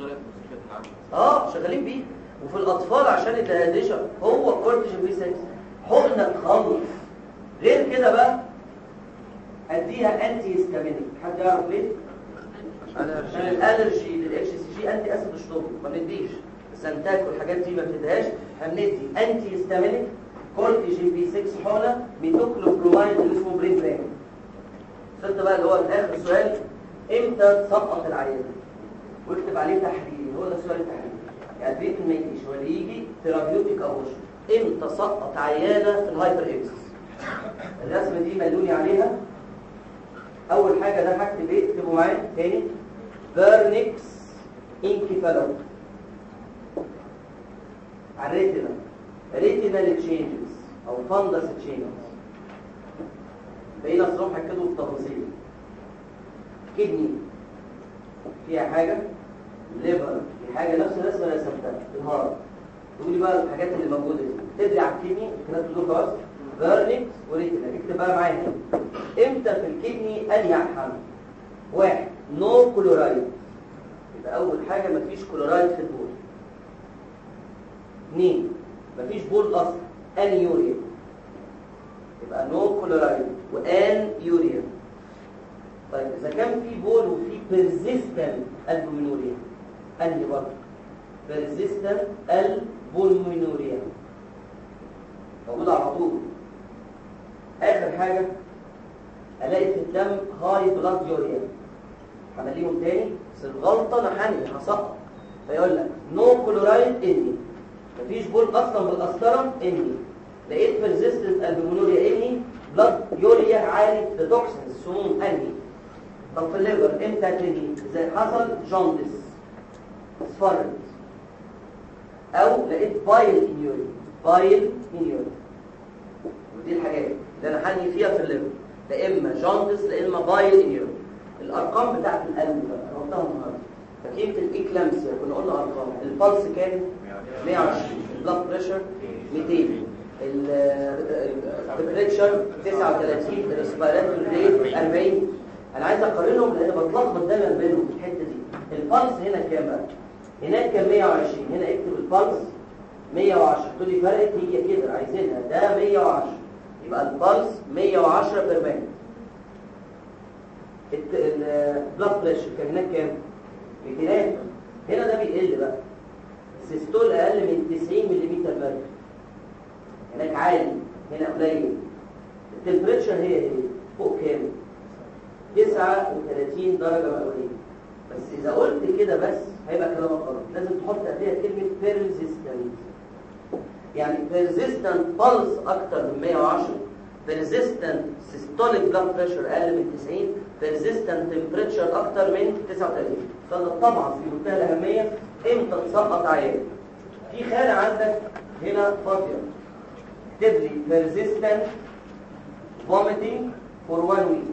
Speaker 1: اه شغالين بيه. وفي الاطفال عشان الدهادشه هو كورتيجين بي ستة حقنه تخلص. غير كده بقى اديها انتي هيستامينيك. حد يعرف ليه؟ عشان الالرجي للاتش سي جي انتي اسيد اشطب، ما بنديش السنتاك والحاجات دي ما بتديهاش. هندي انتي هيستامينيك كورتيجين بي ستة حقنه ميتوكلوبرومايد اللي اسمه بريمبرين. صرت بقى اللي هو في اخر سؤال، امتى تسقط العيان؟ واكتب عليه تحليل. هو ده سؤال التحليل يعني تريتمنت ميكيش هو اللي يجي ثيرابيوتيك ابوشن. امتى سقط عيانه في الهايبر اكسس؟ الرسمه دي ملوني عليها. اول حاجه ده هكتب ايه؟ اكتبوا معايا تاني. فيرنكس انكيفالوب على الريتنا، ريتينال تشينجز او فاندس تشينجز. بقينا الصبح كده بالتفاصيل. كدني فيها حاجه، ليفر في حاجه، نفس الرسمه اللي رسمتها. الهارت. تقولي بقى الحاجات اللي موجوده دي تدري على الكدني. كده تقول خلاص فيرنكس وريتينا. اكتب بقى معايا امتى في الكدني انهي حمل. واحد نو كلورايد، يبقى اول حاجه مفيش كلورايد في البول. اثنين مفيش بول اصلا، ان يوريا، يبقى نو كلورايد وان يوريا. طيب اذا كان في بول وفي بيرزيستنت البومينوريا، انهي برضه؟ بيرزيستنت البومينوريا موجود على طول. اخر حاجه الاقي في الدم هاي بلاد يوريا، همليهم تاني بس الغلطه انا حني هسقط، فيقول لك نو كلورايد اني، مفيش بول اصلا بالقسطره اني، لقيت بيرزيستنت البومينوريا اني، بلاد يوريا عالي في توكسين سموم اني. طب في الليفر امتى تني؟ زي حصل جوندس اصفرت، او لقيت بايل انيوري، بايل انيوري. ودي الحاجات اللي انا حني فيها في الليفر، لا اما جوندس لا اما بايل انيوري. الارقام بتاعت القلب بقى انا قلتها النهارده، فكيف الاكلامسيا كنا قلنا ارقام، البلس كان مية وعشرين، البلاد بريشر ميتين، التمبريتشر تسعة وثلاثين، الريسبيراتوري ريت أربعين. انا عايز اقارنهم لان بتلخبط دايما بينهم في الحته دي. البلس هنا كام بقى؟ هناك كان مية وعشرين، هنا اكتب البلس مية وعشرة، تقول لي فرقت هي كده عايزينها، ده مية وعشرة يبقى البلس مية وعشرة بير مينت. البلاد بريشر كان هناك كام؟ ميتين، هنا ده بيقل بقى، السيستول اقل من تسعين ملم مركب، هناك عالي هنا قليل. التمبريتشر هي هي فوق كام؟ تسعة وثلاثين درجه مئويه. بس اذا قلت كده بس هيبقى كلامك غلط، لازم تحط قبلها كلمه بيرزيستنت، يعني بيرزيستنت بلس اكتر من مية وعشرة، بيرزيستنت سيستوليك بلاد بريشر اقل من تسعين، بيرزيستنت تمبريتشر اكتر من تسعة وثلاثين. فده طبعا في منتهى الاهميه امتى تسقط عيان. في خانه عندك هنا فاضيه، اكتب لي persistent vomiting for one week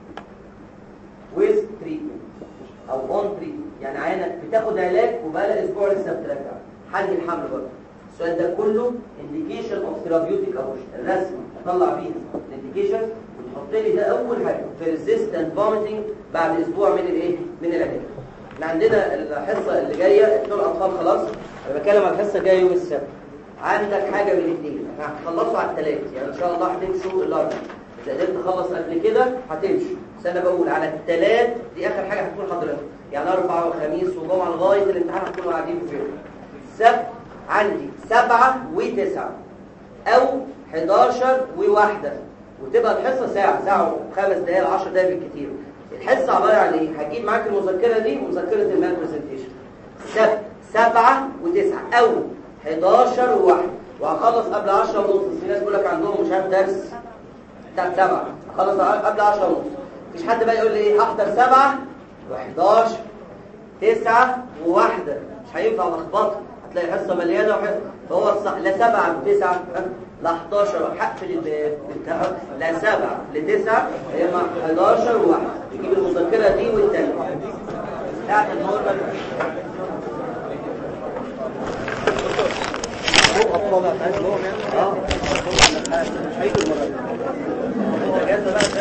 Speaker 1: with treatment او on treatment، يعني عينك بتاخد علاج وبقالها اسبوع لسه بترجع. حل الحمل برضه السؤال ده كله indication of therapeutic abortion، الرسمه هطلع بيها الانديكيشن وتحط لي ده اول حاجه persistent vomiting بعد اسبوع من الايه؟ من العلاج. احنا عندنا الحصه اللي جايه بتوع الاطفال خلاص، انا بتكلم عن الحصه الجايه يوم السبت. عندك حاجه من الاثنين، احنا هنخلصوا على الثلاث، يعني ان شاء الله هتمشوا الاربع، اذا قدرت تخلص قبل كده هتمشوا، بس انا بقول على الثلاث دي اخر حاجه هتكون حضرتك، يعني اربعه وخميس وجمعه لغايه الامتحان هتكونوا قاعدين في بيتكم. السبت عندي سبعة وتسعة او حداشر وواحدة، وتبقى الحصه ساعه، ساعه وخمس دقائق عشر دقائق بالكثير. الحصه عباره عن ايه؟ هتجيب معاك المذكره دي ومذكره المان برزنتيشن. السبت سبعة وتسعة او حداشر وواحدة، وهخلص قبل عشرة ونص. في ناس بيقول لك عندهم مش عارف درس بتاع سبعة، هخلص قبل عشرة ونص. مفيش حد بقى يقول لي ايه هحضر سبعة وحداشر تسعة وواحدة، مش هينفع لخبطه، هتلاقي الحصه مليانه وحصة. فهو الصح لا سبعة لتسعة لا حداشر، هقفل الباب بتاعه، لا سبعة لتسعة يا اما حداشر وواحدة. تجيب المذكره دي والثانيه بتاعت النهارده هو أطلع عايز لهم يعني اه مش هيجوا المره دي.